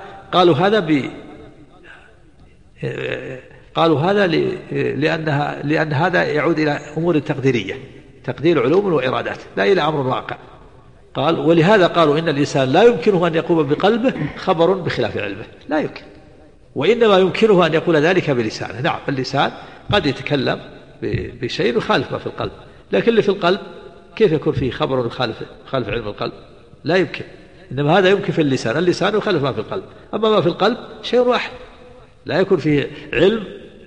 قالوا هذا لأن هذا يعود إلى أمور تقديرية، تقدير علوم وإرادات لا إلى أمر واقع. قال ولهذا قالوا إن الإنسان لا يمكنه أن يقوم بقلبه خبر بخلاف علمه، لا يمكن، وإنما يمكنه أن يقول ذلك بلسانه. نعم اللسان قد يتكلم بشيء يخالف ما في القلب، لكن اللي في القلب كيف يكون فيه خبر يخالف علم القلب؟ لا يمكن، إنما هذا يمكن في اللسان يخالف ما في القلب، أما ما في القلب شيء واحد، لا يكون فيه علم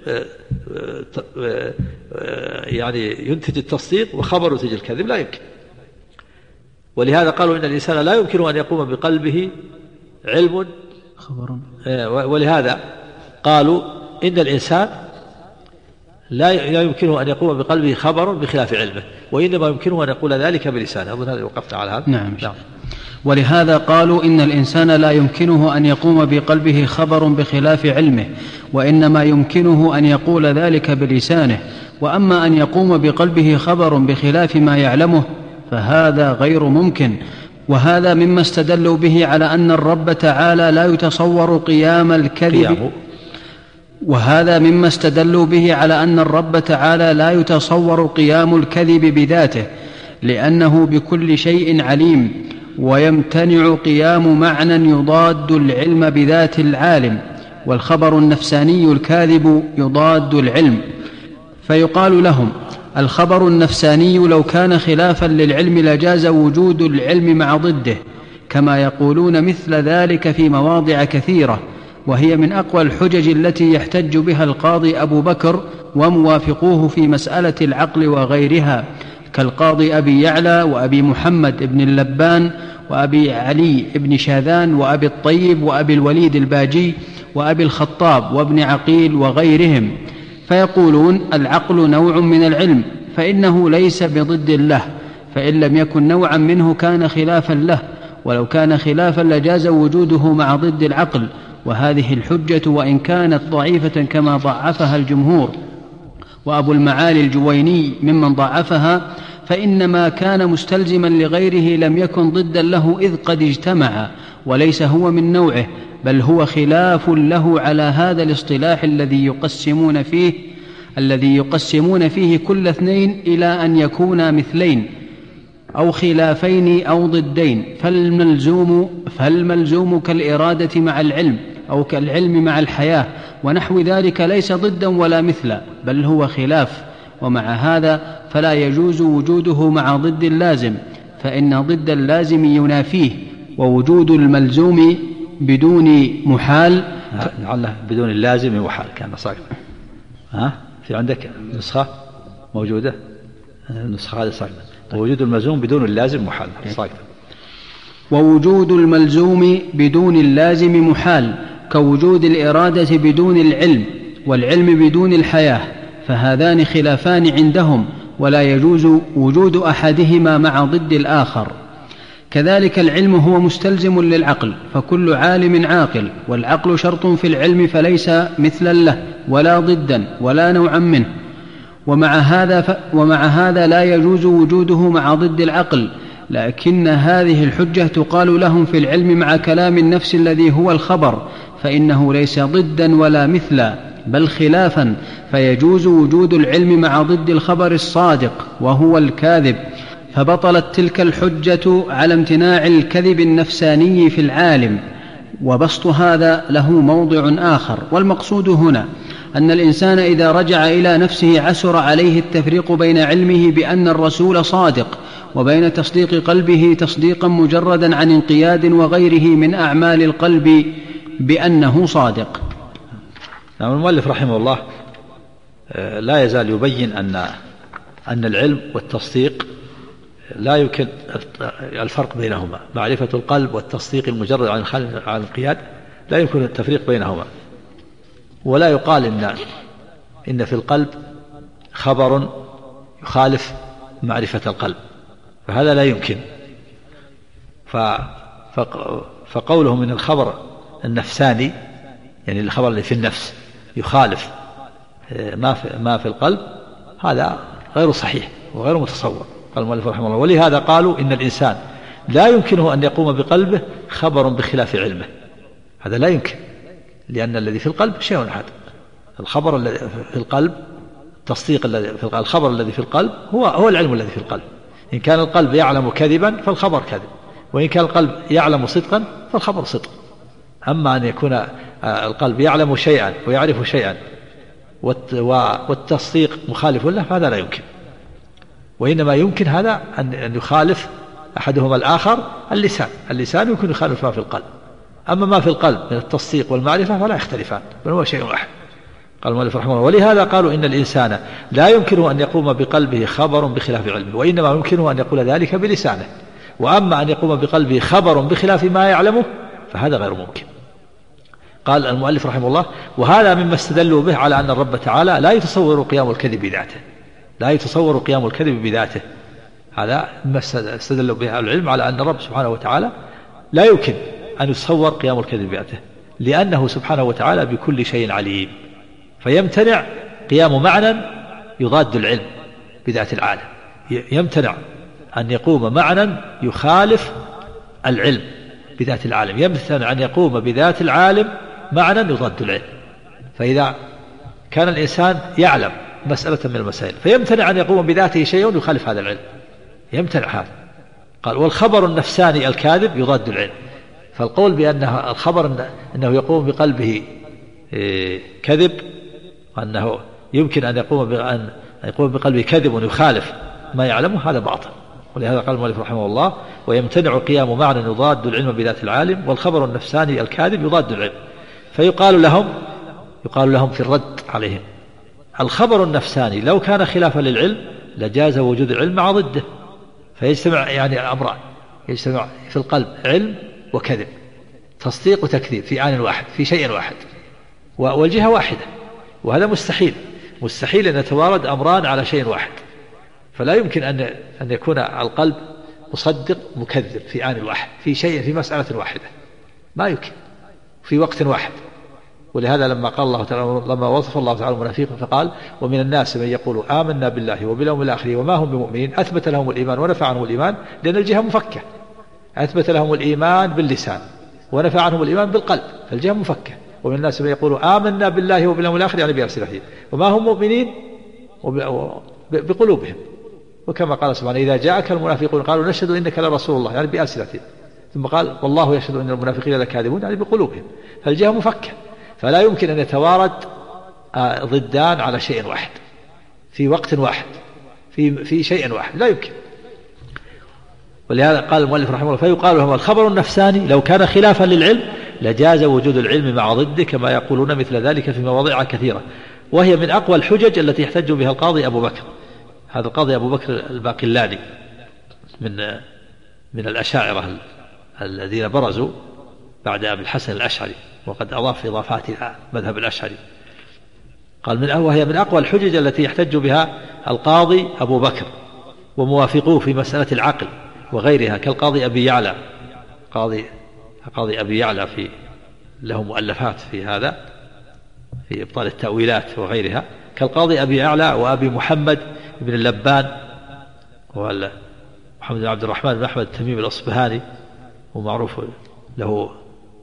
يعني ينتج التصديق وخبر ينتج الكذب، لا يمكن. ولهذا قالوا إن الإنسان لا يمكن أن يقوم بقلبه علم خبر، ولهذا قالوا إن الإنسان لا يمكنه أن يقوم بقلبه خبر بخلاف علمه، وإنما يمكنه أن يقول ذلك بلسانه. أظن هذا وقفت على هذا. نعم. ولهذا قالوا إن الإنسان لا يمكنه أن يقوم بقلبه خبر بخلاف علمه، وإنما يمكنه أن يقول ذلك بلسانه. وأما أن يقوم بقلبه خبر بخلاف ما يعلمه فهذا غير ممكن. وهذا مما استدلوا به على أن الرب تعالى لا يتصور قيام الكذب وهذا مما استدلوا به على أن الرب تعالى لا يتصور قيام الكذب بذاته، لأنه بكل شيء عليم، ويمتنع قيام معنى يضاد العلم بذات العالم، والخبر النفساني الكاذب يضاد العلم. فيقال لهم الخبر النفساني لو كان خلافا للعلم لجاز وجود العلم مع ضده، كما يقولون مثل ذلك في مواضع كثيرة، وهي من أقوى الحجج التي يحتج بها القاضي أبو بكر وموافقوه في مسألة العقل وغيرها، كالقاضي أبي يعلى وأبي محمد بن اللبان وأبي علي بن شاذان وأبي الطيب وأبي الوليد الباجي وأبي الخطاب وابن عقيل وغيرهم. فيقولون العقل نوع من العلم، فإنه ليس بضد له، فإن لم يكن نوعا منه كان خلافا له، ولو كان خلافا لجاز وجوده مع ضد العقل. وهذه الحجة وإن كانت ضعيفة كما ضعفها الجمهور وأبو المعالي الجويني ممن ضعفها، فإنما كان مستلزما لغيره لم يكن ضدا له إذ قد اجتمع، وليس هو من نوعه، بل هو خلاف له على هذا الاصطلاح الذي يقسمون فيه كل اثنين إلى أن يكونا مثلين أو خلافين أو ضدين. فالملزوم كالإرادة مع العلم، أو كالعلم مع الحياة، ونحو ذلك ليس ضدا ولا مثلا، بل هو خلاف. ومع هذا فلا يجوز وجوده مع ضد اللازم، فإن ضد اللازم ينافيه، ووجود الملزوم بدون محال لعله بدون اللازم محال كان صحيح. في عندك نسخة موجودة، النسخة هذه صحيح. ووجود الملزوم بدون اللازم محال صحيح. ووجود الملزوم بدون اللازم محال، كوجود الإرادة بدون العلم، والعلم بدون الحياة، فهذان خلافان عندهم، ولا يجوز وجود أحدهما مع ضد الآخر. كذلك العلم هو مستلزم للعقل، فكل عالم عاقل، والعقل شرط في العلم، فليس مثلا له ولا ضدا ولا نوعا منه. ومع هذا لا يجوز وجوده مع ضد العقل، لكن هذه الحجة تقال لهم في العلم مع كلام النفس الذي هو الخبر، فإنه ليس ضدا ولا مثلا، بل خلافا، فيجوز وجود العلم مع ضد الخبر الصادق وهو الكاذب، فبطلت تلك الحجة على امتناع الكذب النفساني في العالم. وبسط هذا له موضع آخر، والمقصود هنا أن الإنسان إذا رجع إلى نفسه عسر عليه التفريق بين علمه بأن الرسول صادق وبين تصديق قلبه تصديقا مجردا عن انقياد وغيره من أعمال القلب بأنه صادق. المؤلف رحمه الله لا يزال يبين أن العلم والتصديق لا يمكن الفرق بينهما، معرفة القلب والتصديق المجرد عن الانقياد لا يمكن التفريق بينهما، ولا يقال إن في القلب خبر يخالف معرفة القلب، فهذا لا يمكن. فقوله من الخبر النفساني، يعني الخبر اللي في النفس يخالف ما في القلب، هذا غير صحيح وغير متصور. قال المؤلف رحمه الله: ولهذا قالوا إن الإنسان لا يمكنه أن يقوم بقلبه خبر بخلاف علمه. هذا لا يمكن، لأن الذي في القلب شيء أحد. الخبر الذي في القلب، التصديق الذي في القلب، الخبر الذي في القلب هو العلم الذي في القلب. إن كان القلب يعلم كذبا فالخبر كذب، وإن كان القلب يعلم صدقا فالخبر صدق. أما أن يكون القلب يعلم شيئا ويعرف شيئا والتصديق مخالف له، فهذا لا يمكن. وإنما يمكن هذا أن يخالف أحدهما الآخر. اللسان يمكن يخالف ما في القلب، أما ما في القلب من التصديق والمعرفة فلا يختلفان، بل هو شيء واحد. قال المؤلف رحمه الله: ولهذا قالوا إن الإنسان لا يمكنه أن يقوم بقلبه خبر بخلاف علمه، وإنما يمكنه أن يقول ذلك بلسانه. وأما أن يقوم بقلبه خبر بخلاف ما يعلمه فهذا غير ممكن. قال المؤلف رحمه الله: وهذا مما استدلوا به على أن الرب تعالى لا يتصور قيام الكذب بذاته، لا يتصور قيام الكذب بذاته. هذا مما استدلوا به العلم على أن الرب سبحانه وتعالى لا يمكن أن يتصور قيام الكذب بذاته، لأنه سبحانه وتعالى بكل شيء عليم، فيمتنع قيام معنى يضاد العلم بذات العالم. يمتنع أن يقوم معنى يخالف العلم بذات العالم، يمتنع أن يقوم بذات العالم معنى يضاد العلم. فإذا كان الإنسان يعلم مسألة من المسائل فيمتنع أن يقوم بذاته شيء يخالف هذا العلم، يمتنع هذا. قال: والخبر النفساني الكاذب يضاد العلم. فالقول بأن الخبر أنه يقوم بقلبه كذب، وأنه يمكن أن يقوم بقلبه كذب يخالف ما يعلمه، هذا باطل. ولهذا قال المؤلف رحمه الله: ويمتنع قيام معنى يضاد العلم بذات العالم، والخبر النفساني الكاذب يضاد العلم. فيقال لهم في الرد عليهم: الخبر النفساني لو كان خلافا للعلم لجاز وجود العلم مع ضده، فيجتمع يعني أمران، يجتمع في القلب علم وكذب، تصديق وتكذيب في آن واحد، في شيء واحد، والجهة واحدة. وهذا مستحيل أن يتوارد أمران على شيء واحد. فلا يمكن أن يكون القلب مصدق مكذب في آن واحد، في شيء، في مسألة واحدة، ما يمكن في وقت واحد. ولهذا لما وصف الله تعالى المنافقين فقال: ومن الناس من يقول آمنا بالله وباليوم الآخر وما هم بمؤمنين، أثبت لهم الإيمان ونفع عنهم الإيمان، لأن الجهة مفكة. أثبت لهم الإيمان باللسان ونفع عنهم الإيمان بالقلب، فالجهة مفكة. ومن الناس من يقول آمنا بالله وباليوم الآخر، يعني بألسنتهم، وما هم مؤمنين بقلوبهم. وكما قال سبحانه: إذا جاءك المنافقون قالوا نشهد إنك لرسول الله، يعني بألسنتهم. ثم قال: والله يشهد أن المنافقين لكاذبون، يعني بقلوبهم. فالجهة مفكة، فلا يمكن أن يتوارد ضدان على شيء واحد في وقت واحد في شيء واحد، لا يمكن. ولهذا قال المؤلف رحمه الله: فيقال هو الخبر النفساني لو كان خلافا للعلم لجاز وجود العلم مع ضده، كما يقولون مثل ذلك في مواضع كثيرة، وهي من أقوى الحجج التي يحتج بها القاضي أبو بكر. هذا القاضي أبو بكر الباقلاني من الأشاعرة الذين برزوا بعد أبي الحسن الأشعري، وقد أضاف إضافات إلى مذهب الأشعري. قال وهي من أقوى الحجج التي يحتج بها القاضي أبو بكر وموافقوه في مسألة العقل وغيرها، كالقاضي أبي يعلى. قاضي أبي يعلى له مؤلفات في هذا، في إبطال التأويلات وغيرها، كالقاضي أبي يعلى وأبي محمد بن اللبان، ولا محمد بن عبد الرحمن بن أحمد التميمي الأصبهاني، ومعروف له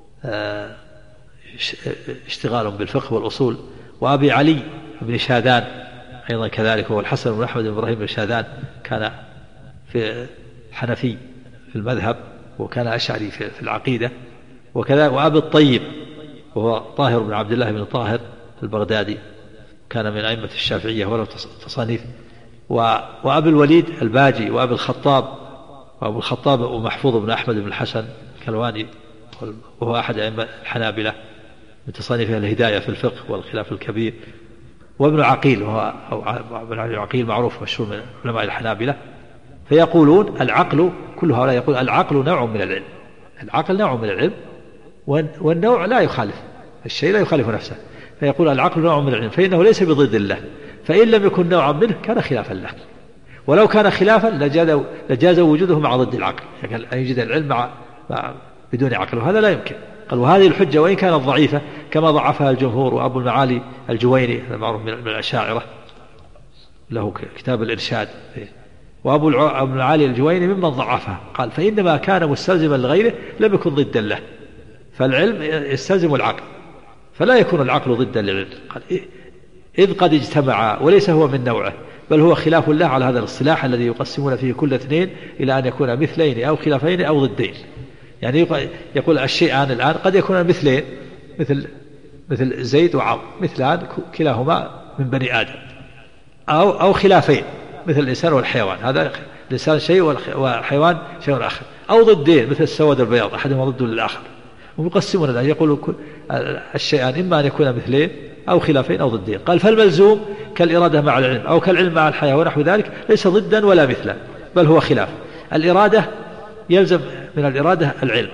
اشتغال بالفقه والأصول، وأبي علي بن شادان أيضا كذلك، هو الحسن بن أحمد بن إبراهيم بن شادان، كان في حنفي في المذهب وكان أشعري في العقيدة، وكذا. وأبي الطيب وهو طاهر بن عبد الله بن طاهر البغدادي، كان من أئمة الشافعية وله تصانيف. وأبي الوليد الباجي، وأبي الخطاب ومحفوظ بن أحمد بن الحسن الكلواني، وهو أحد أئمة الحنابلة من تصانيفه الهداية في الفقه والخلاف الكبير. وابن عقيل، وهو ابن عقيل معروف مشهور من علماء الحنابلة. فيقولون العقل، كل هؤلاء يقول العقل نوع من العلم، العقل نوع من العلم، والنوع لا يخالف الشيء، لا يخالف نفسه. فيقول العقل نوع من العلم فإنه ليس بضد الله، فإن لم يكن نوعا منه كان خلافا له، ولو كان خلافا لجاز وجوده مع ضد العقل، يعني أن يوجد العلم بدون عقل، وهذا لا يمكن. قال وهذه الحجة وإن كانت ضعيفة كما ضعفها الجمهور، وأبو المعالي الجويني المعروف من الأشاعرة له كتاب الإرشاد، وأبو المعالي الجويني ممن ضعفها، قال فإنما كان مستلزما لغيره لم يكن ضدا له، فالعلم يستلزم العقل، فلا يكون العقل ضدا للعلم. قال إذ قد اجتمع وليس هو من نوعه، بل هو خلاف الله على هذا الاصطلاح الذي يقسمون فيه كل اثنين إلى أن يكون مثلين أو خلافين أو ضدين. يعني يقول الشيئان الآن قد يكون مثلين، مثل زيد وعمرو، مثلان كلاهما من بني آدم، أو خلافين مثل الإنسان والحيوان، هذا الإنسان شيء والحيوان شيء آخر، أو ضدين مثل السواد والبياض أحدهما ضد للآخر. ويقسمون الآن يقولوا الشيئان إما أن يكون مثلين أو خلافين أو ضدين. قال فالملزوم كالإرادة مع العلم أو كالعلم مع الحياة ونحو ذلك ليس ضدا ولا مثلا، بل هو خلاف. الإرادة يلزم من الإرادة العلم،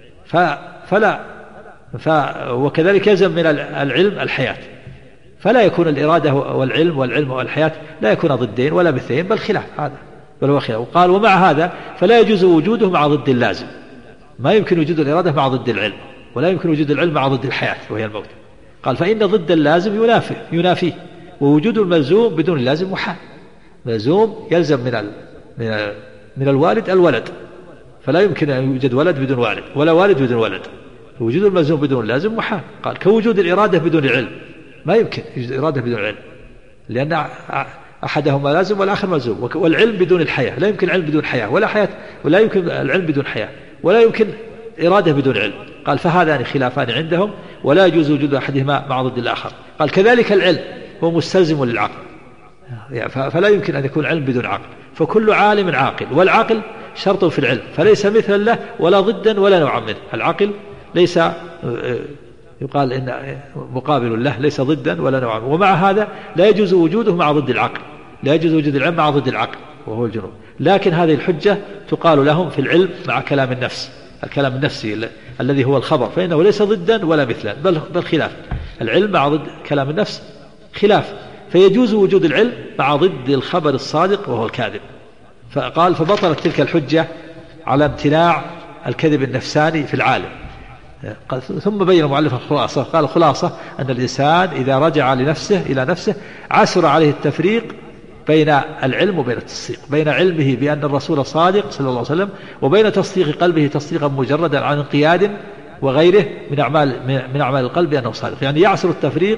وكذلك يلزم من العلم الحياة، فلا يكون الإرادة والعلم والحياة لا يكون ضدين ولا مثلين، بل خلاف، هذا بل هو خلاف. وقال ومع هذا فلا يجوز وجوده مع ضد اللازم، ما يمكن وجود الإرادة مع ضد العلم، ولا يمكن وجود العلم مع ضد الحياة وهي الموت. قال فإن ضد اللازم ينافيه، ووجود الملزوم بدون اللازم محال. ملزوم يلزم من الوالد الولد، فلا يمكن أن يوجد ولد بدون والد ولا والد بدون ولد، وجود الملزوم بدون اللازم محال. قال كوجود الإرادة بدون العلم، ما يمكن يوجد إرادة بدون العلم، لأن أحدهما لازم والآخر ملزوم. والعلم بدون الحياة، لا يمكن علم بدون حياة، ولا حياة ولا يمكن العلم بدون حياة، ولا يمكن إرادة بدون علم. قال فهذان خلافان عندهم ولا يجوز وجود أحدهما مع ضد الآخر. قال كذلك العلم هو مستلزم للعقل، فلا يمكن أن يكون علم بدون عقل، فكل عالم عاقل، والعقل شرط في العلم، فليس مثلا له ولا ضدا ولا نوعا منه. العقل ليس يقال إن مقابل له، ليس ضدا ولا نوعا منه. ومع هذا لا يجوز وجوده مع ضد العقل، لا يجوز وجود العلم مع ضد العقل وهو الجنون. لكن هذه الحجة تقال لهم في العلم مع كلام النفس، الكلام النفسي الذي هو الخبر، فإنه ليس ضدا ولا مثلا، بل خلاف. العلم مع ضد كلام النفس خلاف، فيجوز وجود العلم مع ضد الخبر الصادق وهو الكاذب. فقال فبطلت تلك الحجة على امتناع الكذب النفساني في العالم. ثم بين المؤلف الخلاصة، قال الخلاصة أن الإنسان إذا رجع إلى نفسه عسر عليه التفريق بين العلم وبين التصديق، بين علمه بأن الرسول صادق صلى الله عليه وسلم، وبين تصديق قلبه تصديقا مجردا عن انقياد وغيره من أعمال القلب بأنه صادق. يعني يعسر التفريق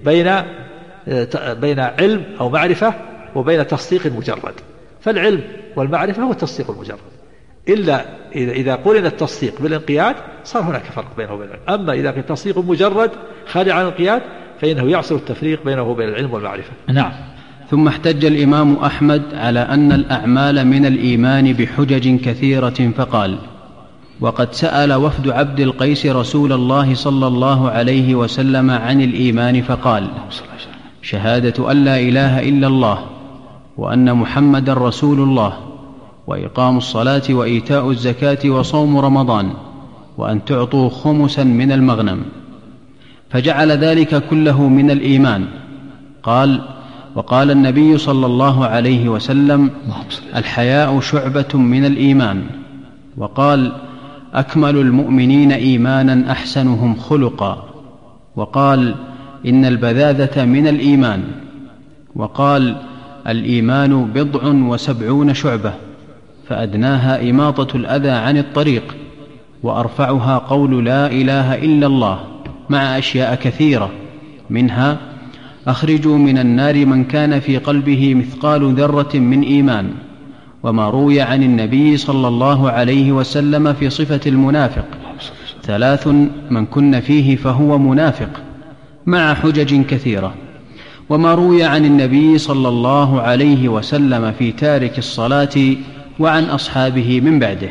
بين علم أو معرفة وبين تصديق مجرد. فالعلم والمعرفة هو التصديق المجرد، إلا إذا قرن التصديق بالانقياد صار هناك فرق بينه وبين العلم. أما إذا كان تصديق مجرد خارج عن الانقياد فإنه يعصر التفريق بينه وبين العلم والمعرفة. نعم. ثم احتج الإمام أحمد على أن الأعمال من الإيمان بحجج كثيرة فقال: وقد سأل وفد عبد القيس رسول الله صلى الله عليه وسلم عن الإيمان فقال: شهادة أن لا إله إلا الله وأن محمدا رسول الله وإقام الصلاة وإيتاء الزكاة وصوم رمضان وأن تعطوا خمسا من المغنم، فجعل ذلك كله من الإيمان. قال: وقال النبي صلى الله عليه وسلم: الحياء شعبة من الإيمان. وقال: أكمل المؤمنين إيمانا أحسنهم خلقا. وقال: إن البذاذة من الإيمان. وقال: الإيمان 70 شعبة، فأدناها إماطة الأذى عن الطريق، وأرفعها قول لا إله إلا الله، مع أشياء كثيرة، منها: أخرجوا من النار من كان في قلبه مثقال ذرة من إيمان. وما روي عن النبي صلى الله عليه وسلم في صفة المنافق: 3 من كن فيه فهو منافق، مع حجج كثيرة. وما روي عن النبي صلى الله عليه وسلم في تارك الصلاة وعن أصحابه من بعده.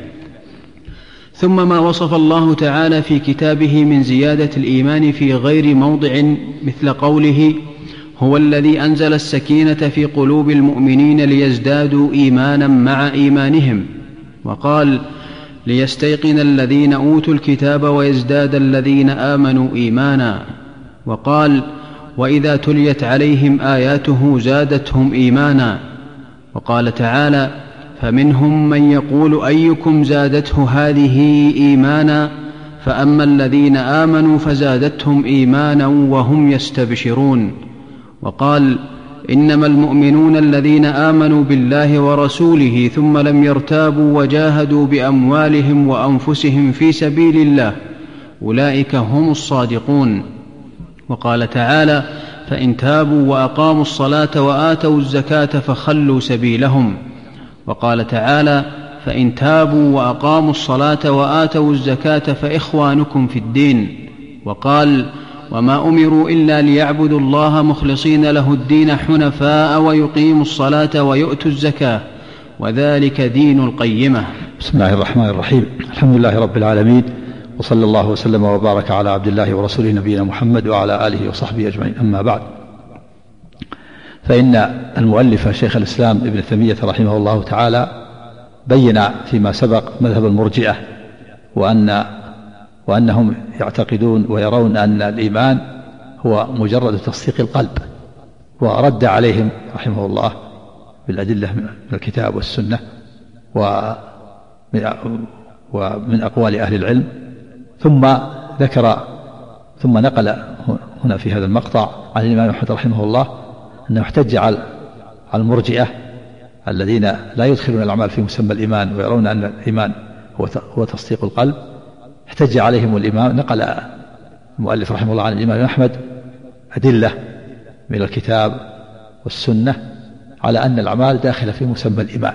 ثم ما وصف الله تعالى في كتابه من زيادة الإيمان في غير موضع، مثل قوله: هو الذي أنزل السكينة في قلوب المؤمنين ليزدادوا إيمانا مع إيمانهم. وقال: ليستيقن الذين أوتوا الكتاب ويزداد الذين آمنوا إيمانا. وقال: وإذا تليت عليهم آياته زادتهم إيمانا. وقال تعالى: فمنهم من يقول أيكم زادته هذه إيمانا، فأما الذين آمنوا فزادتهم إيمانا وهم يستبشرون. وقال: إنما المؤمنون الذين آمنوا بالله ورسوله ثم لم يرتابوا وجاهدوا بأموالهم وأنفسهم في سبيل الله، أولئك هم الصادقون. وقال تعالى: فإن تابوا وأقاموا الصلاة وآتوا الزكاة فخلوا سبيلهم. وقال تعالى: فإن تابوا وأقاموا الصلاة وآتوا الزكاة فإخوانكم في الدين. وقال: وما أمروا إلا ليعبدوا الله مخلصين له الدين حنفاء ويقيموا الصلاة ويؤتوا الزكاة وذلك دين القيمة. بسم الله الرحمن الرحيم. الحمد لله رب العالمين، وصلى الله وسلم وبارك على عبد الله ورسوله نبينا محمد وعلى آله وصحبه أجمعين. أما بعد، فإن المؤلف شيخ الإسلام ابن تيمية رحمه الله تعالى بين فيما سبق مذهب المرجئة، وأنهم يعتقدون ويرون أن الإيمان هو مجرد تصديق القلب، ورد عليهم رحمه الله بالأدلة من الكتاب والسنة ومن أقوال أهل العلم. ثم نقل هنا في هذا المقطع عن الإمام أحمد رحمه الله أنه احتج على المرجئة الذين لا يدخلون الأعمال في مسمى الإيمان ويرون أن الإيمان هو تصديق القلب. احتج عليهم الإمام، نقل المؤلف رحمه الله عن الإمام أحمد أدلة من الكتاب والسنة على أن الأعمال داخلة في مسمى الإيمان،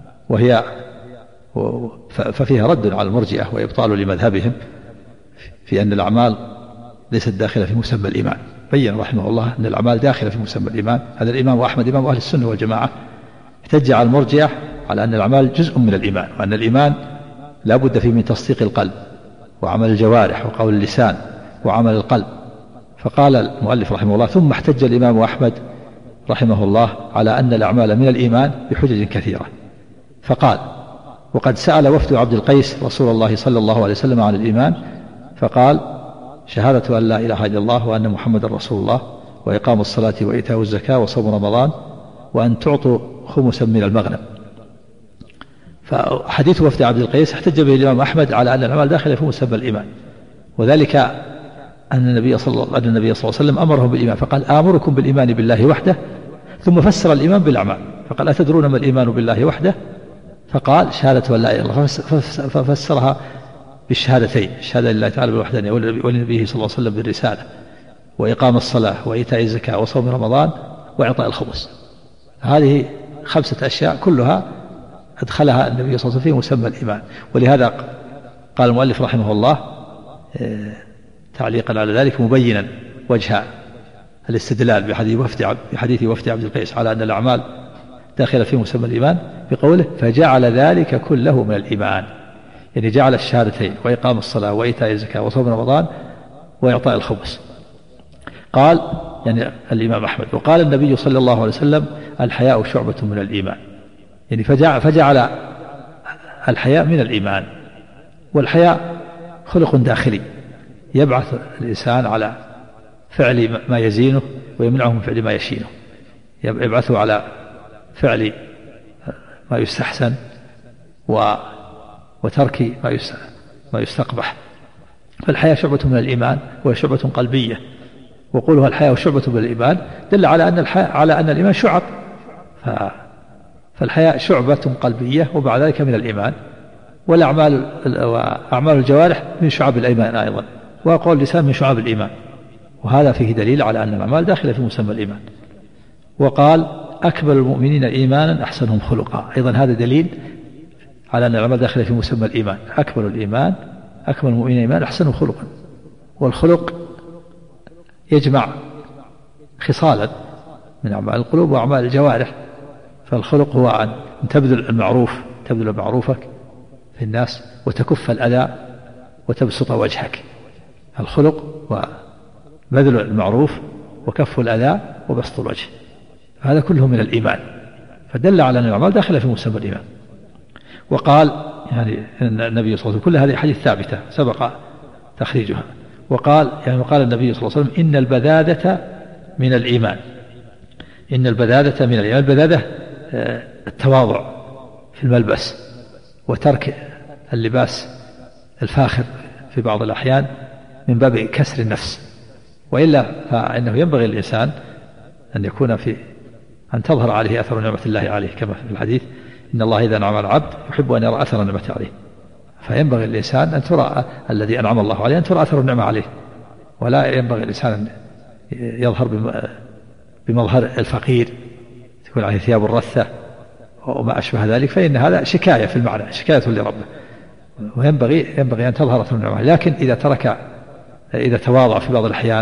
ففيها رد على المرجئة وإبطال لمذهبهم في أن الأعمال ليست داخلة في مسمى الإيمان. بين رحمه الله أن الأعمال داخلة في مسمى الإيمان. هذا الإمام أحمد إمام أهل السنة والجماعة احتج على المرجئة على أن الأعمال جزء من الإيمان، وأن الإيمان لا بد فيه من تصديق القلب وعمل الجوارح وقول اللسان وعمل القلب. فقال المؤلف رحمه الله: ثم احتج الإمام أحمد رحمه الله على أن الأعمال من الإيمان بحجج كثيرة، فقال: وقد سأل وفد عبد القيس رسول الله صلى الله عليه وسلم عن الإيمان فقال: شهادة أن لا إله إلا الله وأن محمد رسول الله وإقام الصلاة وإيتاء الزكاة وصوم رمضان وأن تعطوا خمسا من المغنم. فحديث وفد عبد القيس احتج به الإمام أحمد على أن الأعمال داخلة في مسمى الإيمان، وذلك أن النبي صلى الله عليه وسلم أمرهم بالإيمان فقال: آمركم بالإيمان بالله وحده، ثم فسر الإيمان بالأعمال فقال: أتدرون ما الإيمان بالله وحده؟ فقال: شهادة أن لا إله إلا الله، ففسرها بالشهادتين: الشهادة لله تعالى بالوحدانية ولنبيه صلى الله عليه وسلم بالرسالة، وإقام الصلاة وإيتاء الزكاة وصوم رمضان وإعطاء الخمس. هذه 5 أشياء كلها أدخلها النبي صلى الله عليه وسلم في مسمى الإيمان. ولهذا قال المؤلف رحمه الله تعليقا على ذلك مبينا وجه الاستدلال بحديث وفد عبد القيس على أن الأعمال داخلة في مسمى الإيمان بقوله فجعل ذلك كله من الإيمان، يعني جعل الشهادتين وإقام الصلاة وإيتاء الزكاة وصوم رمضان وإعطاء الخمس. قال يعني الإمام أحمد وقال النبي صلى الله عليه وسلم الحياء شعبة من الإيمان، يعني فجعل الحياء من الإيمان. والحياء خلق داخلي يبعث الإنسان على فعل ما يزينه ويمنعه من فعل ما يشينه، يبعثه على فعل ما يستحسن وترك ما يستقبح. فالحياء شعبة من الإيمان وهي شعبة قلبية، وقولها الحياء شعبة من الإيمان دل على أن الإيمان شعب، فالحياء شعبة قلبية وبعد ذلك من الإيمان. وأعمال الجوارح من شعب الإيمان أيضا، وقول اللسان من شعب الإيمان، وهذا فيه دليل على أن الأعمال داخلة في مسمى الإيمان. وقال أكمل المؤمنين إيمانا أحسنهم خلقا، أيضا هذا دليل على أن الأعمال داخلة في مسمى الإيمان. أكمل المؤمنين إيمانا أحسنهم خلقا، والخلق يجمع خصالا من أعمال القلوب وأعمال الجوارح. فالخلق هو أن تبذل معروفك في الناس وتكف الأذى وتبسط وجهك. الخلق وبذل المعروف وكف الأذى وبسط الوجه، هذا كله من الإيمان، فدل على أن الأعمال داخلة في مسمى الإيمان. وقال يعني أن النبي صلى الله عليه وسلم كل هذه حديث ثابتة سبق تخريجها. وقال النبي صلى الله عليه وسلم إن البذاذة من الإيمان. البذاذة التواضع في الملبس وترك اللباس الفاخر في بعض الأحيان من باب كسر النفس، وإلا فإنه ينبغي الإنسان أن تظهر عليه أثر نعمة الله عليه، كما في الحديث إن الله إذا أنعم على العبد يحب أن يرى أثر نعمته عليه. فينبغي الإنسان أن ترى الذي أنعم الله عليه أن ترى أثر النعمة عليه، ولا ينبغي الإنسان أن يظهر بمظهر الفقير تكون عليه ثياب الرثة وما أشبه ذلك، فإن هذا شكاية في المعنى، شكاية لربه. وينبغي أن تظهر أثر النعمة. لكن إذا تواضع في بعض الأحيان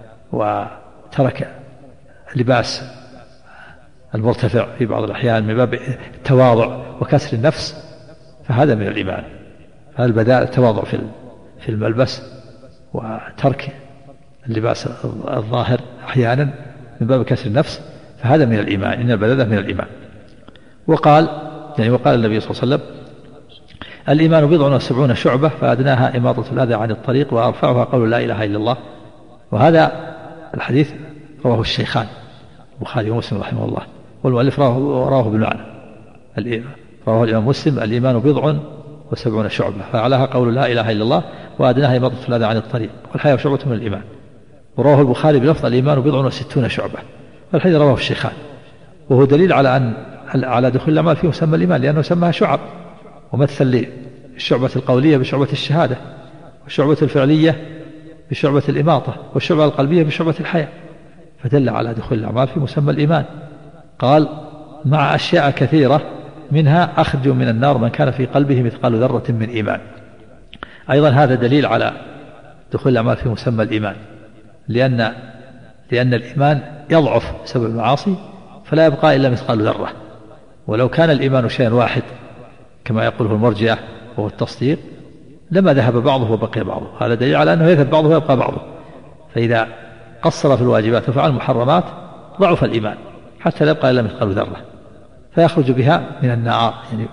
وترك لباس المرتفع في بعض الأحيان من باب التواضع وكسر النفس، فهذا من الإيمان. فالبداء التواضع في الملبس وترك اللباس الظاهر أحيانا من باب كسر النفس، فهذا من الإيمان. إن البذاذة من الإيمان. وقال النبي صلى الله عليه وسلم الإيمان 70 شعبة فأدناها إماطة الأذى عن الطريق وأرفعها قول لا إله إلا الله. وهذا الحديث رواه الشيخان البخاري ومسلم رحمه الله، والمؤلف رواه بالمعنى. رواه الإمام مسلم الإيمان 70 شعبة فأعلاها قول لا إله إلا الله وأدناها إماطة الأذى عن الطريق والحياء شعبة من الإيمان. ورواه البخاري بلفظ الإيمان 60 شعبة، والحديث رواه الشيخان، وهو دليل على دخول الأعمال في مسمى الإيمان، لأنه سماها شعب، ومثل للشعبة القولية بشعبة الشهادة، والشعبة الفعلية بشعبة الإماطة، والشعبة القلبية بشعبة الحياة، فدل على دخول الأعمال في مسمى الإيمان. قال مع أشياء كثيرة منها أخرج من النار من كان في قلبه مثقال ذرة من إيمان. أيضا هذا دليل على دخول الأعمال في مسمى الإيمان، لأن الإيمان يضعف بسبب المعاصي فلا يبقى إلا مثقال ذرة. ولو كان الإيمان شيئا واحد كما يقوله المرجئة وهو التصديق لما ذهب بعضه وبقي بعضه. هذا دليل على أنه يذهب بعضه ويبقى بعضه. فإذا قصر في الواجبات وفعل المحرمات ضعف الإيمان حتى لا يبقى إلا مثقال ذرة، فيخرج بها من النار.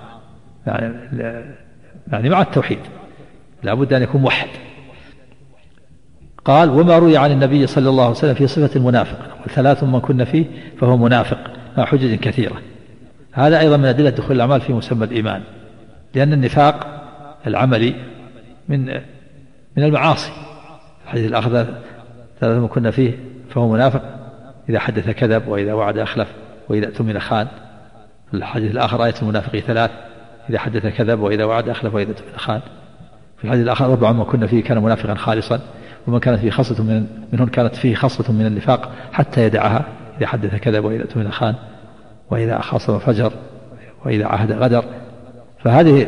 يعني مع التوحيد لا بد أن يكون موحد. قال وما روي عن النبي صلى الله عليه وسلم في صفة المنافق 3 من كن فيه فهو منافق مع حجج كثيرة. هذا أيضا من أدلة دخول الأعمال في مسمى الإيمان، لأن النفاق العملي من المعاصي. الحديث الآخر 3 من كن فيه فهو منافق إذا حدث كذب وإذا وعد أخلف وإذا اؤتمن خان. الحديث الآخر آية المنافق 3 إذا حدث كذب وإذا وعد أخلف وإذا اؤتمن خان. في الحديث الآخر 4 من كن فيه كان منافقا خالصا، ومن كانت فيه خصلة منهن كانت فيه خصلة من النفاق حتى يدعها إذا حدث كذب وإذا اؤتمن خان وإذا خاصم فجر وإذا عهد غدر. فهذه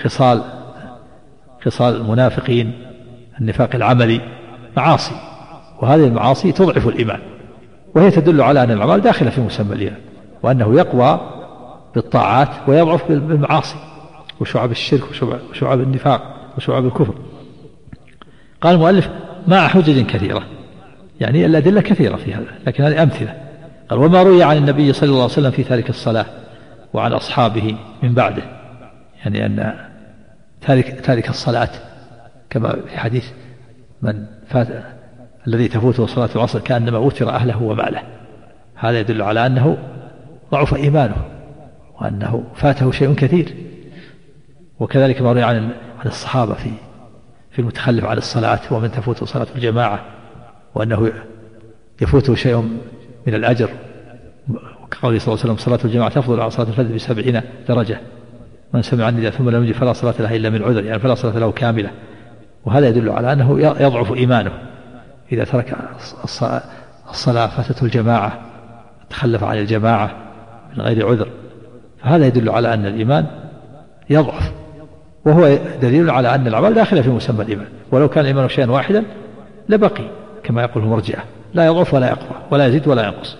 خصال المنافقين، النفاق العملي معاصي، وهذه المعاصي تضعف الإيمان، وهي تدل على أن الأعمال داخلة في مسمى الإيمان، وأنه يقوى بالطاعات ويضعف بالمعاصي وشعب الشرك وشعب النفاق وشعب الكفر. قال المؤلف مع حجج كثيرة، يعني الأدلة كثيرة في هذا، لكن هذه أمثلة. قال وما روي عن النبي صلى الله عليه وسلم في تارك الصلاة وعن أصحابه من بعده، يعني أن تارك الصلاة كما في حديث من فات الذي تفوته صلاة العصر كأنما وتر أهله وماله، هذا يدل على أنه ضعف إيمانه وأنه فاته شيء كثير. وكذلك ما روي عن الصحابة في المتخلف عن الصلاة ومن تفوته صلاة الجماعة وأنه يفوته شيء من الأجر، وكقوله صلى الله عليه وسلم صلاة الجماعة تفضل على صلاة الفجر ب70 درجة، من سمع النداء ثم لم يجد فلا صلاة له إلا من عذر، يعني فلا صلاة له كاملة. وهذا يدل على أنه يضعف إيمانه إذا ترك الصلاة فاتته الجماعة تخلف عن الجماعة من غير عذر، فهذا يدل على أن الإيمان يضعف، وهو دليل على أن الأعمال داخلة في مسمى الإيمان، ولو كان الإيمان شيئا واحدا لبقي كما يقول المرجئة، لا يضعف ولا يقوى ولا يزيد ولا ينقص.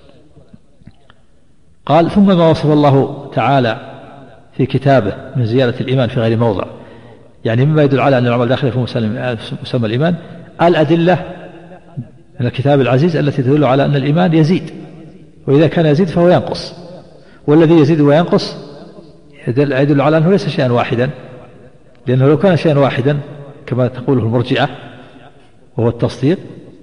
قال ثم ما وصف الله تعالى في كتابه من زيادة الإيمان في غير موضع، يعني مما يدل على أن الأعمال داخلة في مسمى الإيمان الأدلة من الكتاب العزيز التي تدل على أن الإيمان يزيد، وإذا كان يزيد فهو ينقص، والذي يزيد وينقص يدل على أنه ليس شيئا واحدا، لأنه لو كان شيئا واحدا كما تقوله المرجئة وهو التصديق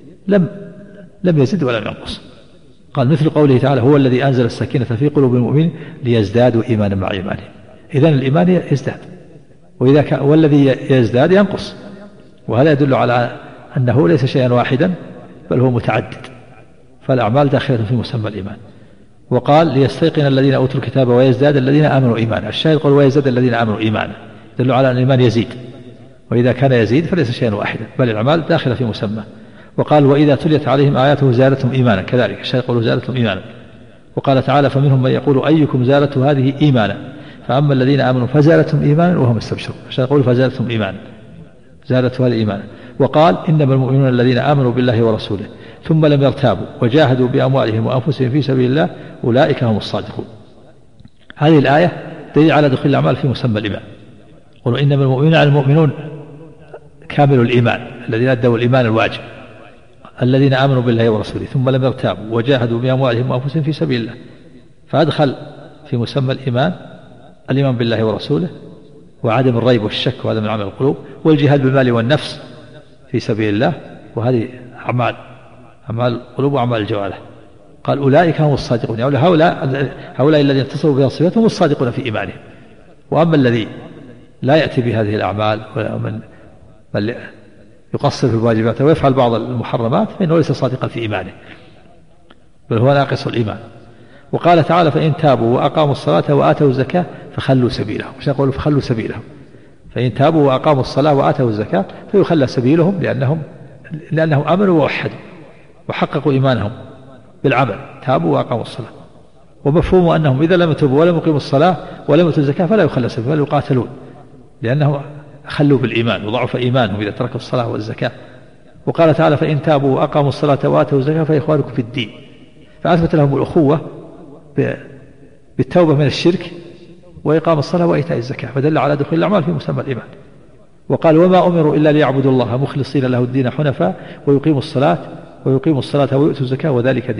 لم يزيد ولم ينقص. قال مثل قوله تعالى هو الذي أنزل السكينة في قلوب المؤمنين ليزدادوا إيمانا مع إيمانهم، إذن الإيمان يزداد، والذي يزداد ينقص، وهذا يدل على أنه ليس شيئا واحدا بل هو متعدد، فالأعمال داخلة في مسمى الإيمان. وقال ليستيقن الذين أوتوا الكتاب ويزداد الذين آمنوا إيمانا، الشاهد قال ويزداد الذين آمنوا إيمانا، يدل على أن الإيمان يزيد، وإذا كان يزيد فليس شيئا واحدا بل الأعمال داخلة في مسمى. وقال وإذا تليت عليهم آياته زادتهم إيمانا، كذلك الشاهد قال زادتهم إيمانا. وقال تعالى فمنهم من يقول أيكم زادته هذه إيمانا، فأما الذين آمنوا فزادتهم إيمانا وهم يستبشرون، الشاهد قال فزادتهم إيمانا، زادته هذه إيمانا. وقال إنما المؤمنون الذين آمنوا بالله ورسوله ثم لم يرتابوا وجاهدوا بأموالهم وأنفسهم في سبيل الله أولئك هم الصادقون. هذه الآية دليل على دخول الأعمال في مسمى الإيمان. قالوا إنما المؤمنون على المؤمنون كامل الإيمان الذين أدوا الإيمان الواجب الذين آمنوا بالله ورسوله ثم لم يرتابوا وجاهدوا بأموالهم وأنفسهم في سبيل الله، فأدخل في مسمى الإيمان بالله ورسوله وعدم الريب والشك، وهذا من عمل القلوب، والجهاد بالمال والنفس في سبيل الله، وهذه أعمال القلوب وأعمال الجوارح. قال أولئك هم الصادقون، يعني هؤلاء الذين اتصفوا بها الصفات هم الصادقون في إيمانهم. وأما الذي لا يأتي بهذه الأعمال ومن يقصر في الواجبات ويفعل بعض المحرمات فإنه ليس صادقا في إيمانه بل هو ناقص الإيمان. وقال تعالى فإن تابوا وأقاموا الصلاة وآتوا الزكاة فخلوا سبيلهم، مش يقولوا فخلوا سبيلهم، فإن تابوا وأقاموا الصلاة وآتوا الزكاة فيخلى سبيلهم لأنهم آمنوا ووحدوا وحققوا إيمانهم بالعمل، تابوا وأقاموا الصلاة. ومفهوم أنهم إذا لم يتوبوا ولم يقيموا الصلاة ولم يؤتوا الزكاة فلا يخلى سبيلهم بل يقاتلون، لأنه خلوا بالإيمان وضعف إيمانهم إذا تركوا الصلاة والزكاة. وقال تعالى فإن تابوا وأقاموا الصلاة وآتوا الزكاة فإخوانكم في الدين، فأثبت لهم الأخوة بالتوبة من الشرك وإقام الصلاة وإيتاء الزكاة، فدل على دخول الأعمال في مسمى الإيمان. وقال وما أمروا إلا ليعبدوا الله مخلصين له الدين حنفاء ويقيموا الصلاة ويؤتوا الزكاة وذلك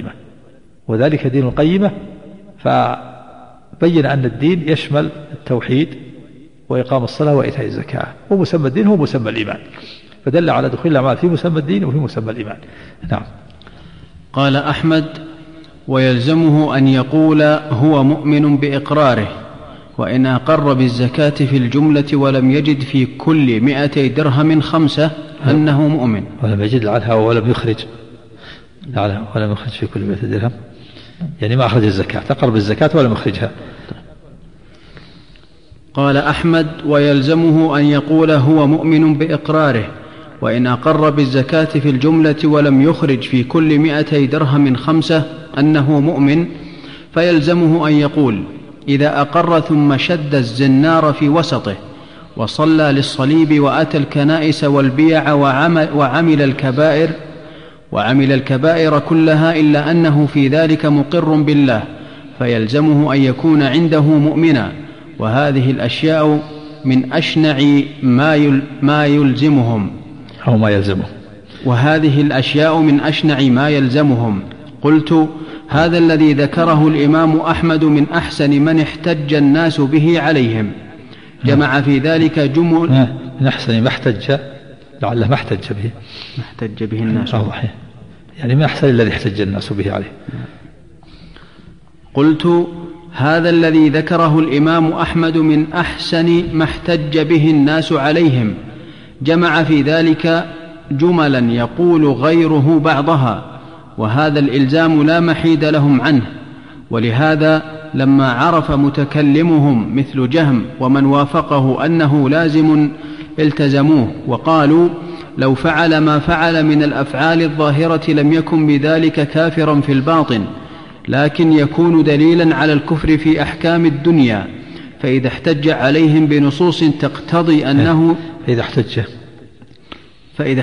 دين القيمة، فبين أن الدين يشمل التوحيد وإقام الصلاة وإيتاء الزكاة، ومسمى الدين هو مسمى الإيمان، فدل على دخول الأعمال في مسمى الدين وفي مسمى الإيمان. نعم. قال أحمد ويلزمه أن يقول هو مؤمن بإقراره، وإن أقر بالزكاة في الجملة ولم يجد في كل 200 درهم 5 أنه مؤمن، ولم يجد عنها ولم يخرج في كل 200 درهم، يعني ما أخرج الزكاة، أقر بالزكاة ولم يخرجها. قال أحمد ويلزمه أن يقول هو مؤمن بإقراره، وإن أقر بالزكاة في الجملة ولم يخرج في كل 200 درهم 5 أنه مؤمن، فيلزمه أن يقول إذا أقر ثم شد الزنار في وسطه وصلى للصليب وأتى الكنائس والبيع وعمل الكبائر كلها إلا أنه في ذلك مقر بالله فيلزمه أن يكون عنده مؤمنا، وهذه الأشياء من أشنع ما يلزمهم أو ما يلزمه، وهذه الأشياء من أشنع ما يلزمهم. قلت: هذا الذي ذكره الإمام أحمد من أحسن من احتج الناس به عليهم، جمع في ذلك جمل من أحسن ما احتج، لعله ما احتج به الناس، يعني من أحسن الذي احتج الناس به عليه. قلت: هذا الذي ذكره الإمام أحمد من أحسن ما احتج به الناس عليهم، جمع في ذلك جملا يقول غيره بعضها، وهذا الإلزام لا محيد لهم عنه. ولهذا لما عرف متكلمهم مثل جهم ومن وافقه أنه لازم التزموه، وقالوا: لو فعل ما فعل من الأفعال الظاهرة لم يكن بذلك كافرا في الباطن، لكن يكون دليلا على الكفر في أحكام الدنيا. فإذا احتج عليهم بنصوص تقتضي أنه فإذا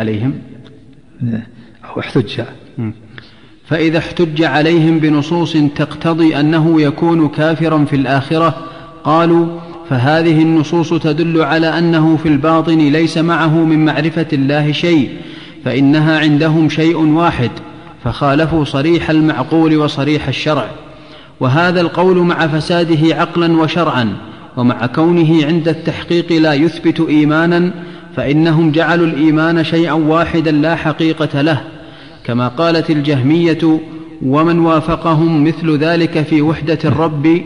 احتج عليهم بنصوص تقتضي أنه يكون كافرا في الآخرة، قالوا: فهذه النصوص تدل على أنه في الباطن ليس معه من معرفة الله شيء، فإنها عندهم شيء واحد، فخالفوا صريح المعقول وصريح الشرع. وهذا القول مع فساده عقلا وشرعا، ومع كونه عند التحقيق لا يثبت إيمانا، فإنهم جعلوا الإيمان شيئا واحدا لا حقيقة له، كما قالت الجهمية ومن وافقهم مثل ذلك في وحدة الرب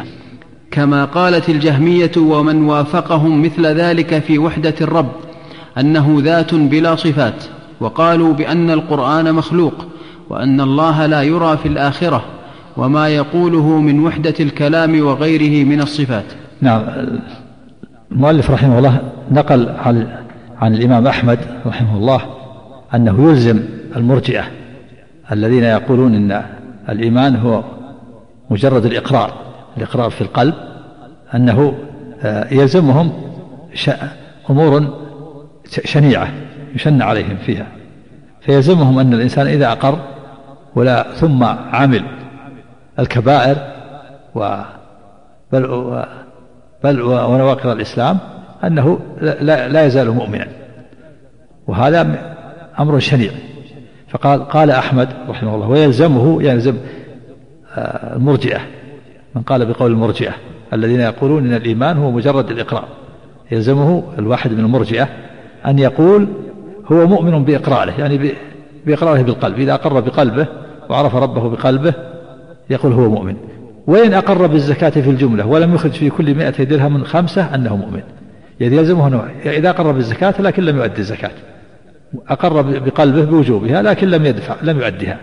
أنه ذات بلا صفات، وقالوا بأن القرآن مخلوق، وأن الله لا يرى في الآخرة، وما يقوله من وحدة الكلام وغيره من الصفات. نعم. المؤلف رحمه الله نقل عن الإمام أحمد رحمه الله أنه يلزم المرجئة الذين يقولون إن الإيمان هو مجرد الإقرار في القلب، أنه يلزمهم أمور شنيعة يشن عليهم فيها، فيلزمهم أن الإنسان إذا أقر ثم عمل الكبائر بل ونواقض الإسلام أنه لا يزال مؤمنا، وهذا أمر شنيع. فقال أحمد رحمه الله: ويلزمه يلزم المرجئة، من قال بقول المرجئة الذين يقولون إن الإيمان هو مجرد الإقرار، يلزمه الواحد من المرجئة أن يقول هو مؤمن بإقراره، يعني بإقراره بالقلب، إذا أقر بقلبه وعرف ربه بقلبه يقول هو مؤمن. وإن أقر بالزكاة في الجملة ولم يخرج في كل 100 درهم 5 أنه مؤمن، يعني يلزمه إذا أقر بالزكاة لكن لم يؤدي الزكاة، أقر بقلبه بوجوبها لكن لم يؤديها،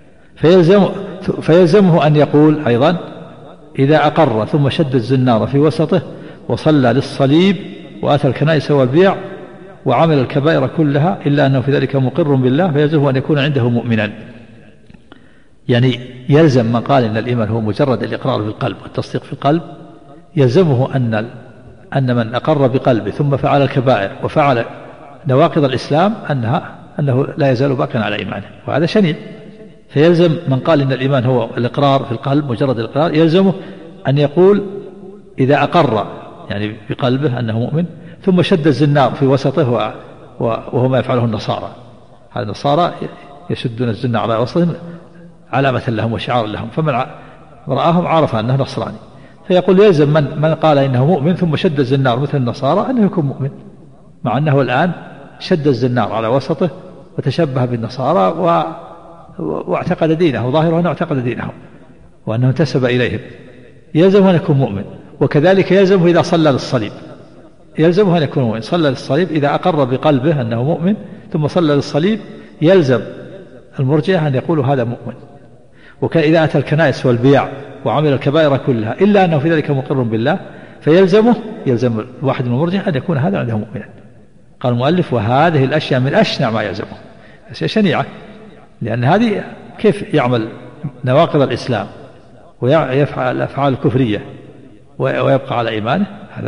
فيلزمه أن يقول أيضا: إذا أقر ثم شد الزنار في وسطه وصلى للصليب وأتى الكنائس والبيع وعمل الكبائر كلها إلا أنه في ذلك مقر بالله، فيلزمه أن يكون عنده مؤمنا. يعني يلزم من قال إن الإيمان هو مجرد الإقرار بالقلب والتصديق في القلب، يلزمه أن من أقر بقلبه ثم فعل الكبائر وفعل نواقض الإسلام أنه لا يزال باقيا على إيمانه، وهذا شنيع. فيلزم من قال إن الإيمان هو الإقرار في القلب مجرد الإقرار، يلزمه أن يقول إذا أقر يعني بقلبه أنه مؤمن ثم شد الزنار في وسطه، وهو ما يفعله النصارى. هذا النصارى يشدون الزنار على وسطهم علامة لهم وشعار لهم، فمن رآهم عرف أنه نصراني. فيقول يلزم من قال إنه مؤمن ثم شد الزنار مثل النصارى أنه يكون مؤمن، مع أنه الآن شد الزنار على وسطه وتشبه بالنصارى واعتقد دينه، ظاهره أنه اعتقد دينه وأنه انتسب إليهم، يلزم أن يكون مؤمن. وكذلك يلزمه إذا صلى للصليب، يلزمه أن يكون مؤمن. صلى للصليب إذا أقر بقلبه أنه مؤمن ثم صلى للصليب، يلزم المرجئة أن يقولوا هذا مؤمن. وإذا أتى الكنائس والبيع وعمل الكبائر كلها إلا أنه في ذلك مقر بالله، يلزم الواحد من المرجئة أن يكون هذا عنده مؤمنا. قال المؤلف: وهذه الأشياء من أشنع ما يلزمه، أشياء شنيعة، لأن هذه كيف يعمل نواقض الإسلام ويفعل الأفعال الكفرية ويبقى على إيمانه، هذا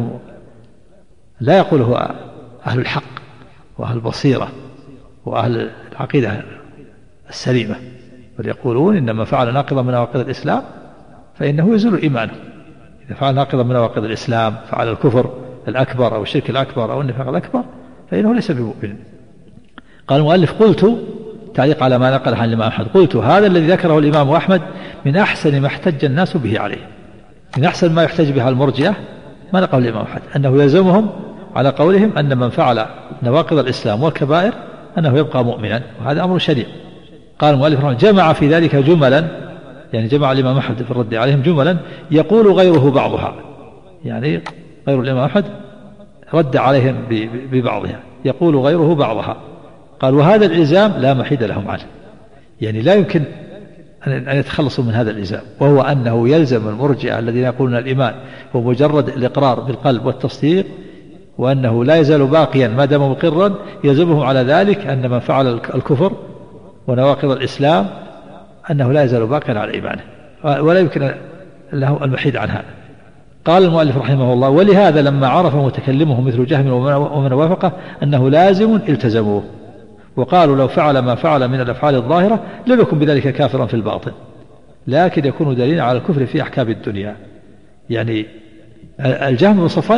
لا يقوله أهل الحق وأهل البصيرة وأهل العقيدة السليمة، بل يقولون إن من فعل ناقضا من نواقض الإسلام فإنه يزول إيمانه. إذا فعل ناقضا من نواقض الإسلام، فعل الكفر الأكبر أو الشرك الأكبر أو النفاق الأكبر، فإنه ليس بمؤمن. قال المؤلف: قلت، تعليق على ما نقل عن الإمام أحمد، قلت: هذا الذي ذكره الإمام أحمد من أحسن ما احتج الناس به عليه، من أحسن ما يحتج به المرجئة ما نقله الإمام أحمد، أنه يلزمهم على قولهم أن من فعل نواقض الإسلام والكبائر أنه يبقى مؤمنا، وهذا أمر شريع. قال المؤلف رحمه الله: جمع في ذلك جملا، يعني جمع الإمام أحمد في الرد عليهم جملا يقول غيره بعضها، يعني غير الإمام أحمد رد عليهم ببعضها، يقول غيره بعضها. قال: وهذا الإلزام لا محيد لهم عنه، يعني لا يمكن أن يتخلصوا من هذا الإلزام، وهو أنه يلزم المرجئة الذين يقولون الإيمان هو مجرد الإقرار بالقلب والتصديق، وأنه لا يزال باقيا ما دام مقرا، يلزمهم على ذلك أن من فعل الكفر ونواقض الإسلام أنه لا يزال باقيا على إيمانه، ولا يمكن له المحيد عن هذا. قال المؤلف رحمه الله: ولهذا لما عرف متكلمه مثل جهم ومن وافقه أنه لازم التزموه، وقالوا لو فعل ما فعل من الأفعال الظاهرة لم يكن بذلك كافرا في الباطن، لكن يكون دليلا على الكفر في أحكام الدنيا. يعني الجهم بن صفوان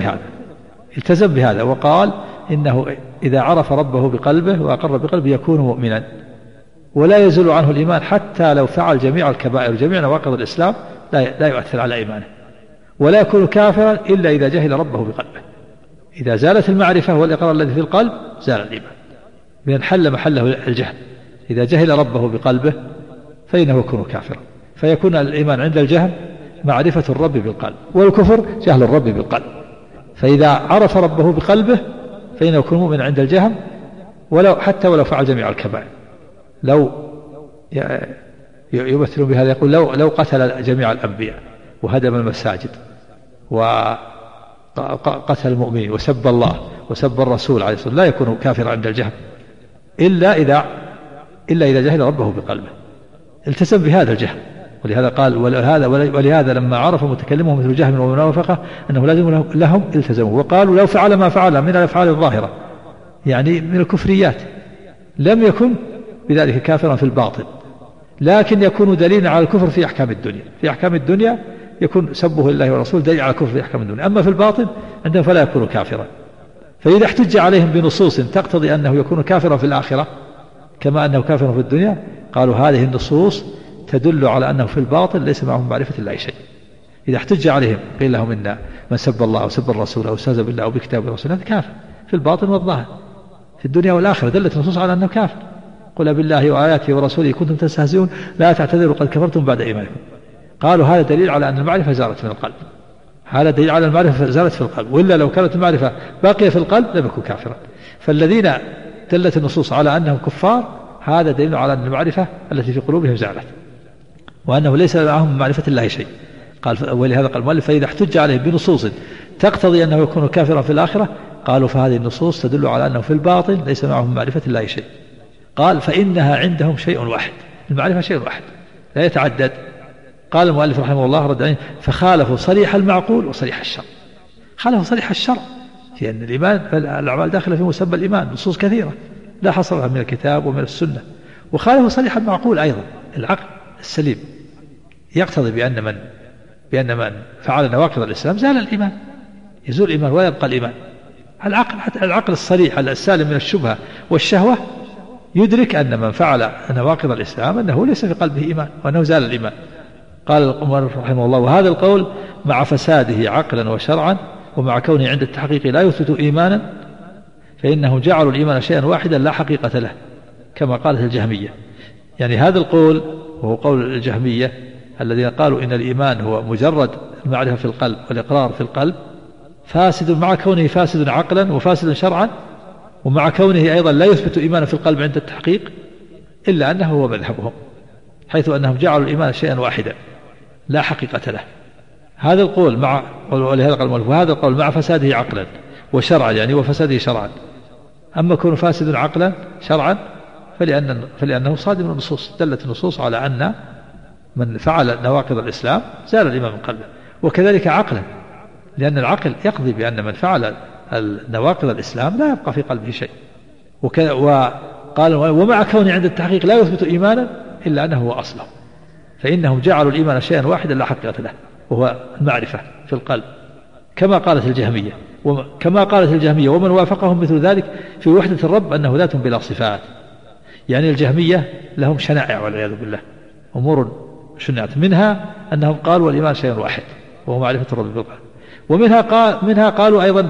التزم بهذا وقال إنه إذا عرف ربه بقلبه وأقر بقلبه يكون مؤمنا، ولا يزول عنه الإيمان حتى لو فعل جميع الكبائر وجميع نواقض الإسلام لا يؤثر على إيمانه، ولا يكون كافرا إلا إذا جهل ربه بقلبه. إذا زالت المعرفة والإقرار الذي في القلب زال الإيمان، من حل محله الجهل. إذا جهل ربه بقلبه فإنه يكون كافرا، فيكون الإيمان عند الجهل معرفة الرب بالقلب، والكفر جهل الرب بالقلب. فإذا عرف ربه بقلبه فإنه يكون مؤمن عند الجهل، حتى ولو فعل جميع الكبائر. لو يمثل بهذا، يقول لو قتل جميع الأنبياء وهدم المساجد وقتل المؤمنين وسب الله وسب الرسول عليه الصلاة والسلام لا يكون كافرا عند الجهل إلا إذا جهل ربه بقلبه، التزم بهذا الجهل. ولهذا قال: ولهذا لما عرف متكلمه مثل جهم ومنافقه أنه لازم لهم التزموا، وقالوا لو فعل ما فعل من الأفعال الظاهرة، يعني من الكفريات، لم يكن بذلك كافرا في الباطن، لكن يكون دليلا على الكفر في أحكام الدنيا. في أحكام الدنيا يكون سبه الله ورسوله دليل على الكفر في أحكام الدنيا، أما في الباطن عندهم فلا يكون كافرا. فإذا احتج عليهم بنصوص تقتضي أنه يكون كافرا في الآخرة كما أنه كافر في الدنيا، قالوا هذه النصوص تدل على أنه في الباطن ليس معهم معرفة الله شيء. إذا احتج عليهم قيل لهم إن من سب الله أو سب الرسول أو استهزأ بالله أو بكتاب الرسول هذا كافر في الباطن والظاهر في الدنيا والآخرة، دلت النصوص على أنه كافر. قل بالله وآياته ورسوله كنتم تستهزئون لا تعتذروا قد كفرتم بعد إيمانكم. قالوا هذا دليل على أن المعرفة زالت من القلب، هذا دليل على المعرفة زالت في القلب، وإلا لو كانت المعرفة باقية في القلب لم يكن كافرا. فالذين دلت النصوص على أنهم كفار هذا دليل على أن المعرفة التي في قلوبهم زالت، وأنه ليس معهم معرفة الله شيء. قال: ولهذا قال المؤلف: فإذا احتج عليه بنصوص تقتضي أنه يكون كافرا في الآخرة قالوا فهذه النصوص تدل على أنه في الباطن ليس معهم معرفة الله شيء. قال: فإنها عندهم شيء واحد، المعرفة شيء واحد لا يتعدد. قال المؤلف رحمه الله رد عليه: فخالفوا صريح المعقول وصريح الشرع. خالفوا صريح الشرع في أن الإيمان الأعمال داخلة في مسمى الإيمان، نصوص كثيرة لا حصر لها من الكتاب ومن السنة. وخالفوا صريح المعقول أيضا، العقل السليم يقتضي بأن من فعل نواقض الإسلام زال الإيمان، يزول الإيمان ولا يبقى الإيمان. حتى العقل الصريح السالم من الشبهة والشهوة يدرك أن من فعل نواقض الإسلام أنه ليس في قلبه إيمان وأنه زال الإيمان. قال المؤلف رحمه الله: وهذا القول مع فساده عقلا وشرعا ومع كونه عند التحقيق لا يثبت إيمانا فإنهم جعلوا الإيمان شيئا واحدا لا حقيقة له كما قالت الجهمية. يعني هذا القول وهو قول الجهمية الذين قالوا إن الإيمان هو مجرد المعرفة في القلب والإقرار في القلب فاسد، مع كونه فاسد عقلا وفاسد شرعا، ومع كونه أيضا لا يثبت إيمانا في القلب عند التحقيق، إلا أنه هو مذهبهم، حيث أنهم جعلوا الإيمان شيئا واحدا لا حقيقة له. هذا القول ولهذا قال المؤلف: وهذا القول مع فساده عقلا وشرعا، يعني وفساده شرعا. أما كونه فاسد عقلا شرعا فلأنه صادم من النصوص، دلت النصوص على من فعل نواقض الإسلام زال الإيمان من قلبه، وكذلك عقلا، لأن العقل يقضي بأن من فعل نواقض الإسلام لا يبقى في قلبه شيء. وقال ومع كونه عند التحقيق لا يثبت إيمانا إلا أنه هو أصله، فإنهم جعلوا الإيمان شيئا واحدا لا حقيقة له، وهو المعرفة في القلب، كما قالت الجهمية ومن وافقهم مثل ذلك في وحدة الرب أنه ذات بلا صفات. يعني الجهمية لهم شنائع والعياذ بالله، أمور شنعت، منها أنهم قالوا الإيمان شيء واحد وهو معرفة الرب بالقلب، ومنها قالوا أيضا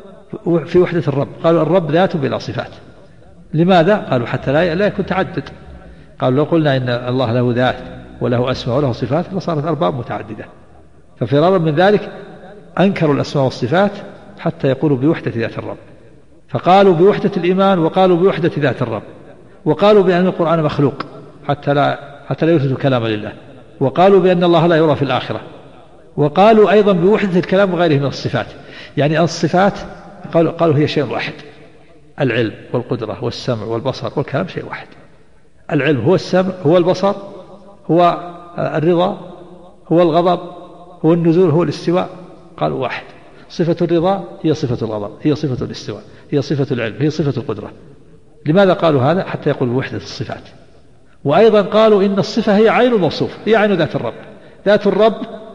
في وحدة الرب، قالوا الرب ذات بلا صفات. لماذا؟ قالوا حتى لا يكون تعدد. قالوا لو قلنا إن الله له ذات وله أسماء وله صفات لصارت أرباب متعددة، ففرارا من ذلك أنكروا الأسماء والصفات حتى يقولوا بوحدة ذات الرب، فقالوا بوحدة الإيمان وقالوا بوحدة ذات الرب، وقالوا بأن القرآن مخلوق حتى لا يثبت كلام لله، وقالوا بأن الله لا يرى في الآخرة، وقالوا أيضا بوحدة الكلام وغيره من الصفات. يعني الصفات قالوا هي شيء واحد، العلم والقدرة والسمع والبصر والكلام شيء واحد. العلم هو السمع هو البصر هو الرضا هو الغضب هو النزول هو الاستواء، قالوا واحد. صفة الرضا هي صفة الغضب هي صفة الاستواء هي صفة العلم هي صفة القدرة. لماذا قالوا هذا؟ حتى يقولوا بوحدة الصفات. وأيضا قالوا إن الصفة هي عين الموصوف، هي عين ذات الرب، ذات الرب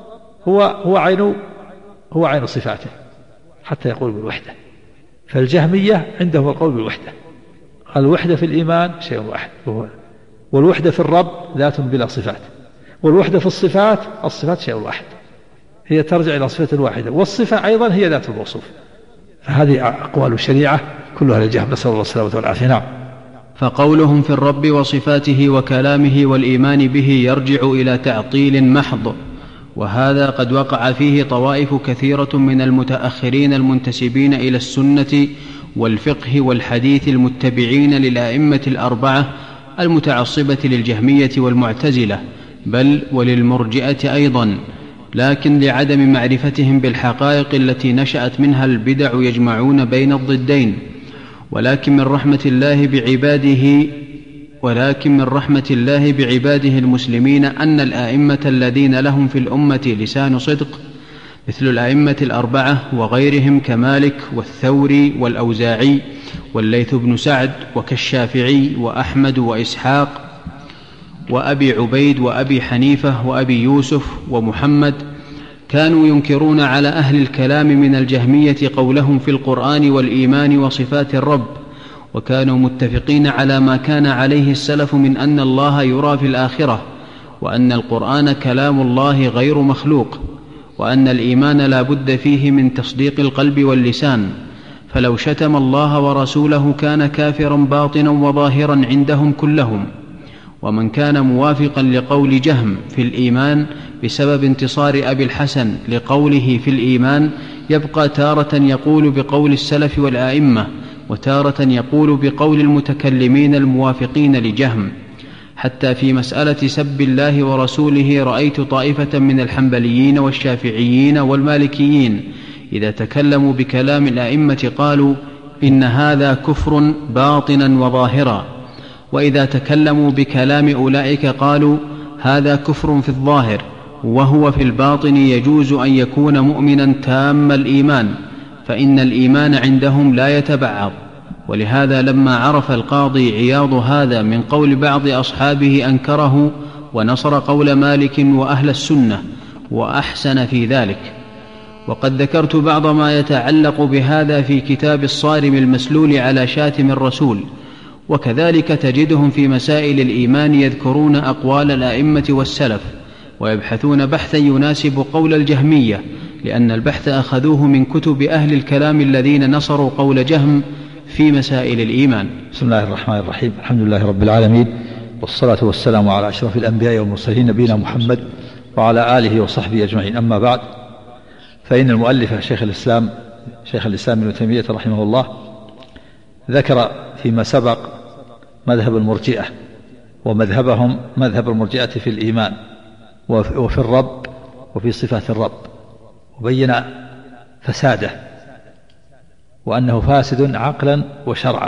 هو عين صفاته، حتى يقول بالوحدة. فالجهمية عندهم القول بالوحدة، الوحدة في الإيمان شيء واحد، والوحدة في الرب ذات بلا صفات، والوحدة في الصفات شيء واحد، هي ترجع إلى صفة واحدة، والصفة أيضا هي ذات الموصوف. فهذه أقوال الشريعة كلها للجهم، نسأل الله السلامة والعافية. نعم. فقولهم في الرب وصفاته وكلامه والإيمان به يرجع إلى تعطيل محض، وهذا قد وقع فيه طوائف كثيرة من المتأخرين المنتسبين إلى السنة والفقه والحديث المتبعين للأئمة الأربعة المتعصبة للجهمية والمعتزلة، بل وللمرجئة أيضا، لكن لعدم معرفتهم بالحقائق التي نشأت منها البدع يجمعون بين الضدين. ولكن من رحمة الله بعباده المسلمين أن الآئمة الذين لهم في الأمة لسان صدق مثل الأئمة الأربعة وغيرهم كمالك والثوري والأوزاعي والليث بن سعد وكالشافعي وأحمد وإسحاق وأبي عبيد وأبي حنيفة وأبي يوسف ومحمد كانوا ينكرون على أهل الكلام من الجهمية قولهم في القرآن والإيمان وصفات الرب، وكانوا متفقين على ما كان عليه السلف من أن الله يرى في الآخرة، وأن القرآن كلام الله غير مخلوق، وأن الإيمان لا بد فيه من تصديق القلب واللسان. فلو شتم الله ورسوله كان كافرا باطنا وظاهرا عندهم كلهم. ومن كان موافقا لقول جهم في الإيمان بسبب انتصار أبي الحسن لقوله في الإيمان يبقى تارة يقول بقول السلف والآئمة، وتارة يقول بقول المتكلمين الموافقين لجهم. حتى في مسألة سب الله ورسوله رأيت طائفة من الحنبليين والشافعيين والمالكيين إذا تكلموا بكلام الأئمة قالوا إن هذا كفر باطنا وظاهرا، وإذا تكلموا بكلام أولئك قالوا هذا كفر في الظاهر، وهو في الباطن يجوز أن يكون مؤمنا تام الإيمان، فإن الإيمان عندهم لا يتبعض. ولهذا لما عرف القاضي عياض هذا من قول بعض أصحابه أنكره ونصر قول مالك وأهل السنة وأحسن في ذلك. وقد ذكرت بعض ما يتعلق بهذا في كتاب الصارم المسلول على شاتم الرسول، وكذلك تجدهم في مسائل الإيمان يذكرون أقوال الأئمة والسلف، ويبحثون بحثا يناسب قول الجهمية، لأن البحث أخذوه من كتب أهل الكلام الذين نصروا قول جهم في مسائل الإيمان. بسم الله الرحمن الرحيم، الحمد لله رب العالمين، والصلاة والسلام على أشرف الأنبياء والمرسلين نبينا محمد وعلى آله وصحبه أجمعين. أما بعد، فإن المؤلف شيخ الإسلام ابن تيمية رحمه الله ذكر فيما سبق مذهب المرجئة، ومذهبهم مذهب المرجئة في الإيمان وفي الرب وفي صفات الرب، وبين فساده، وأنه فاسد عقلا وشرعا،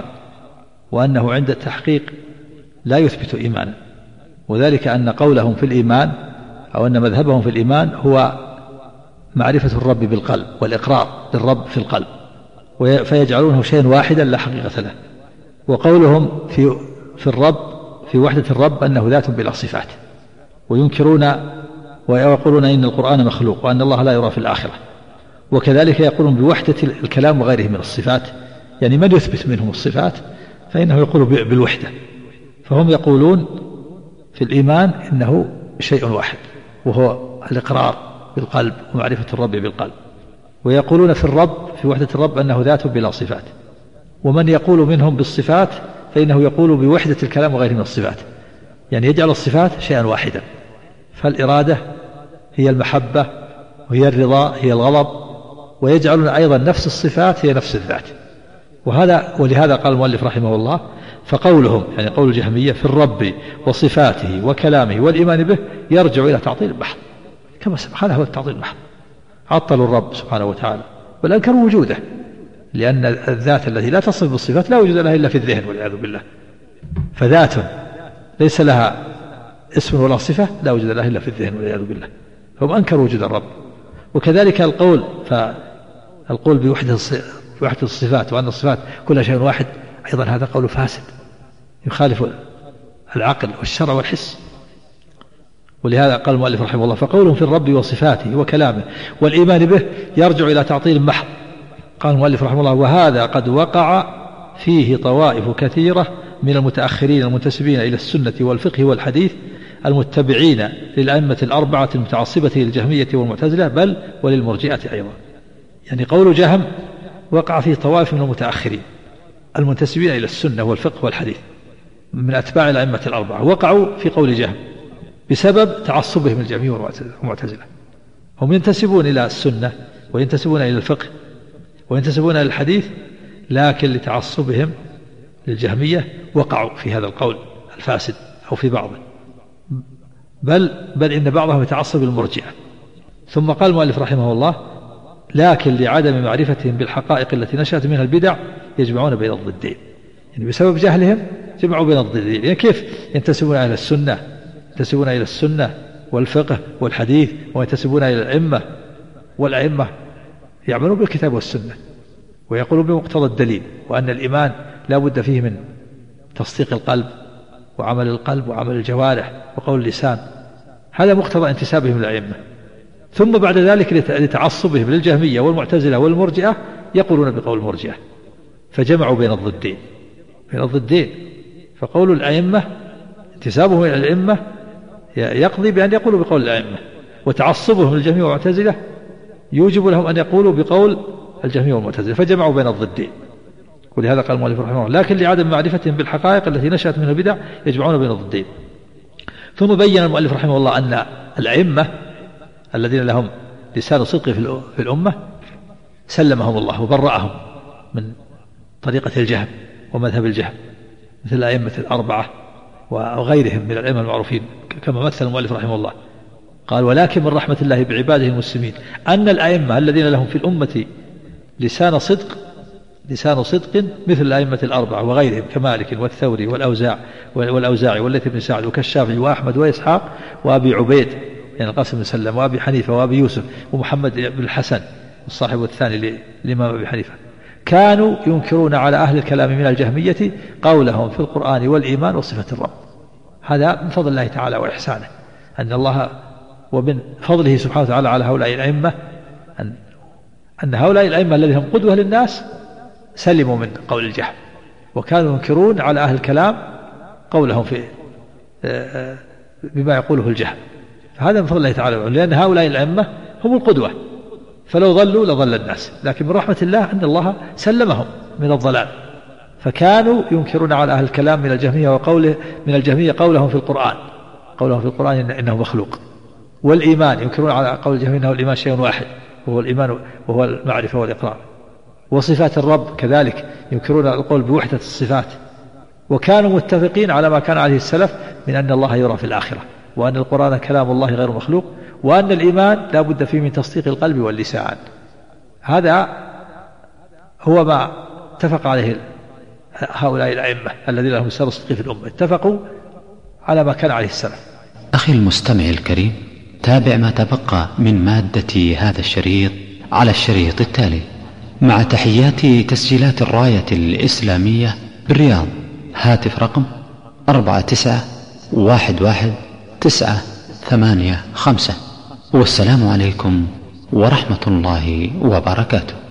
وأنه عند التحقيق لا يثبت إيمانا، وذلك أن قولهم في الإيمان أو أن مذهبهم في الإيمان هو معرفة الرب بالقلب والإقرار بالرب في القلب، فيجعلونه شيئا واحدا لا حقيقة له. وقولهم في الرب، في وحدة الرب، أنه ذات بلا صفات، وينكرون ويقولون إن القرآن مخلوق وأن الله لا يرى في الآخرة. وكذلك يقولون بوحدة الكلام وغيره من الصفات، يعني من يثبت منهم الصفات فإنه يقول بالوحدة. فهم يقولون في الإيمان إنه شيء واحد وهو الإقرار بالقلب ومعرفة الرب بالقلب، ويقولون في الرب، في وحدة الرب، أنه ذات بلا صفات. ومن يقول منهم بالصفات فإنه يقول بوحدة الكلام وغيره من الصفات، يعني يجعل الصفات شيئا واحدا. فالإرادة هي المحبة، وهي الرضا هي الغضب، ويجعلون أيضا نفس الصفات هي نفس الذات. ولهذا قال المؤلف رحمه الله: فقولهم، يعني قول الجهمية، في الرب وصفاته وكلامه والإيمان به يرجع إلى تعطيل المحض، كما سبق. هذا هو التعطيل المحض، عطلوا الرب سبحانه وتعالى بل أنكروا وجوده، لأن الذات التي لا تصف بالصفات لا وجود لها إلا في الذهن والعياذ بالله. فذات ليس لها اسم ولا صفة لا وجود لها إلا في الذهن والعياذ بالله، هم أنكروا وجود الرب. وكذلك القول بوحدة الصفات وأن الصفات كلها شيء واحد، أيضا هذا قول فاسد يخالف العقل والشرع والحس. ولهذا قال المؤلف رحمه الله: فقولهم في الرب وصفاته وكلامه والإيمان به يرجع إلى تعطيل محض. قال المؤلف رحمه الله: وهذا قد وقع فيه طوائف كثيرة من المتأخرين المنتسبين إلى السنة والفقه والحديث المتبعين للأئمة الأربعة المتعصبة للجهمية والمعتزلة، بل وللمرجئة أيضا. يعني قول جهم وقع فيه طوائف من المتأخرين المنتسبين إلى السنة والفقه والحديث من أتباع الأئمة الأربعة، وقعوا في قول جهم بسبب تعصبهم للجهمية والمعتزلة. هم ينتسبون إلى السنة وينتسبون إلى الفقه وينتسبون إلى الحديث، لكن لتعصبهم للجهمية وقعوا في هذا القول الفاسد أو في بعضه، بل إن بعضهم يتعصب المرجئة. ثم قال المؤلف رحمه الله: لكن لعدم معرفتهم بالحقائق التي نشأت منها البدع يجمعون بين الضدين. يعني بسبب جهلهم جمعوا بين الضدين. يعني كيف ينتسبون إلى السنة، ينتسبون إلى السنة والفقه والحديث، وينتسبون إلى الأئمة، والأئمة يعملون بالكتاب والسنة ويقولون بمقتضى الدليل، وأن الإيمان لا بد فيه من تصديق القلب وعمل القلب وعمل الجوارح وقول اللسان. هذا مقتضى انتسابهم للأئمة. ثم بعد ذلك لتعصبهم للجهمية والمعتزلة والمرجئة يقولون بقول المرجئة، فجمعوا بين الضدين. فقول الأئمة، انتسابهم إلى الأئمة يقضي بأن يقولوا بقول الأئمة، وتعصبهم للجهمية والمعتزلة يوجب لهم أن يقولوا بقول الجهمية والمعتزلة، فجمعوا بين الضدين. ولهذا قال المؤلف رحمه الله: لكن لعدم معرفتهم بالحقائق التي نشأت منها البدع يجمعون بين الضدين. ثم بين المؤلف رحمه الله أن الأئمة الذين لهم لسان صدق في الأمة سلمهم الله وبرأهم من طريقة الجهم ومذهب الجهم، مثل الأئمة الأربعة وغيرهم من الأئمة المعروفين، كما مثل المؤلف رحمه الله. قال: ولكن من رحمة الله بعباده المسلمين أن الأئمة الذين لهم في الأمة لسان صدق مثل الأئمة الأربعة وغيرهم كمالك والثوري والأوزاعي والليث بن سعد وكالشافعي وأحمد وإسحاق وأبي عبيد يعني القاسم بن سلم وأبي حنيفة وأبي يوسف ومحمد بن الحسن الصاحب الثاني للإمام أبي حنيفة، كانوا ينكرون على أهل الكلام من الجهمية قولهم في القرآن والإيمان وصفة الرب. هذا من فضل الله تعالى وإحسانه، أن الله ومن فضله سبحانه وتعالى على هؤلاء الأئمة أن هؤلاء الأئمة الذين هم قدوة للناس سلموا من قول الجهم، وكانوا ينكرون على أهل الكلام قولهم في بما يقوله الجهم. هذا من فضل الله تعالى، لأن هؤلاء الأئمة هم القدوة، فلو ضلوا لضل الناس، لكن من رحمة الله أن الله سلمهم من الضلال، فكانوا ينكرون على أهل الكلام من الجهمية قولهم في القرآن إنه مخلوق، والإيمان ينكرون على قول الجهمية إنه الإيمان شيء واحد وهو الإيمان وهو المعرفة والإقرار، وصفات الرب كذلك ينكرون القول بوحدة الصفات. وكانوا متفقين على ما كان عليه السلف من أن الله يرى في الآخرة، وأن القرآن كلام الله غير مخلوق، وأن الإيمان لا بد فيه من تصديق القلب واللسان. هذا هو ما اتفق عليه هؤلاء الأئمة الذين لهم لسان صدق في الأمة، اتفقوا على ما كان عليه السلف. أخي المستمع الكريم، تابع ما تبقى من مادة هذا الشريط على الشريط التالي، مع تحيات تسجيلات الراية الإسلامية بالرياض. هاتف رقم 49111985. والسلام عليكم ورحمة الله وبركاته.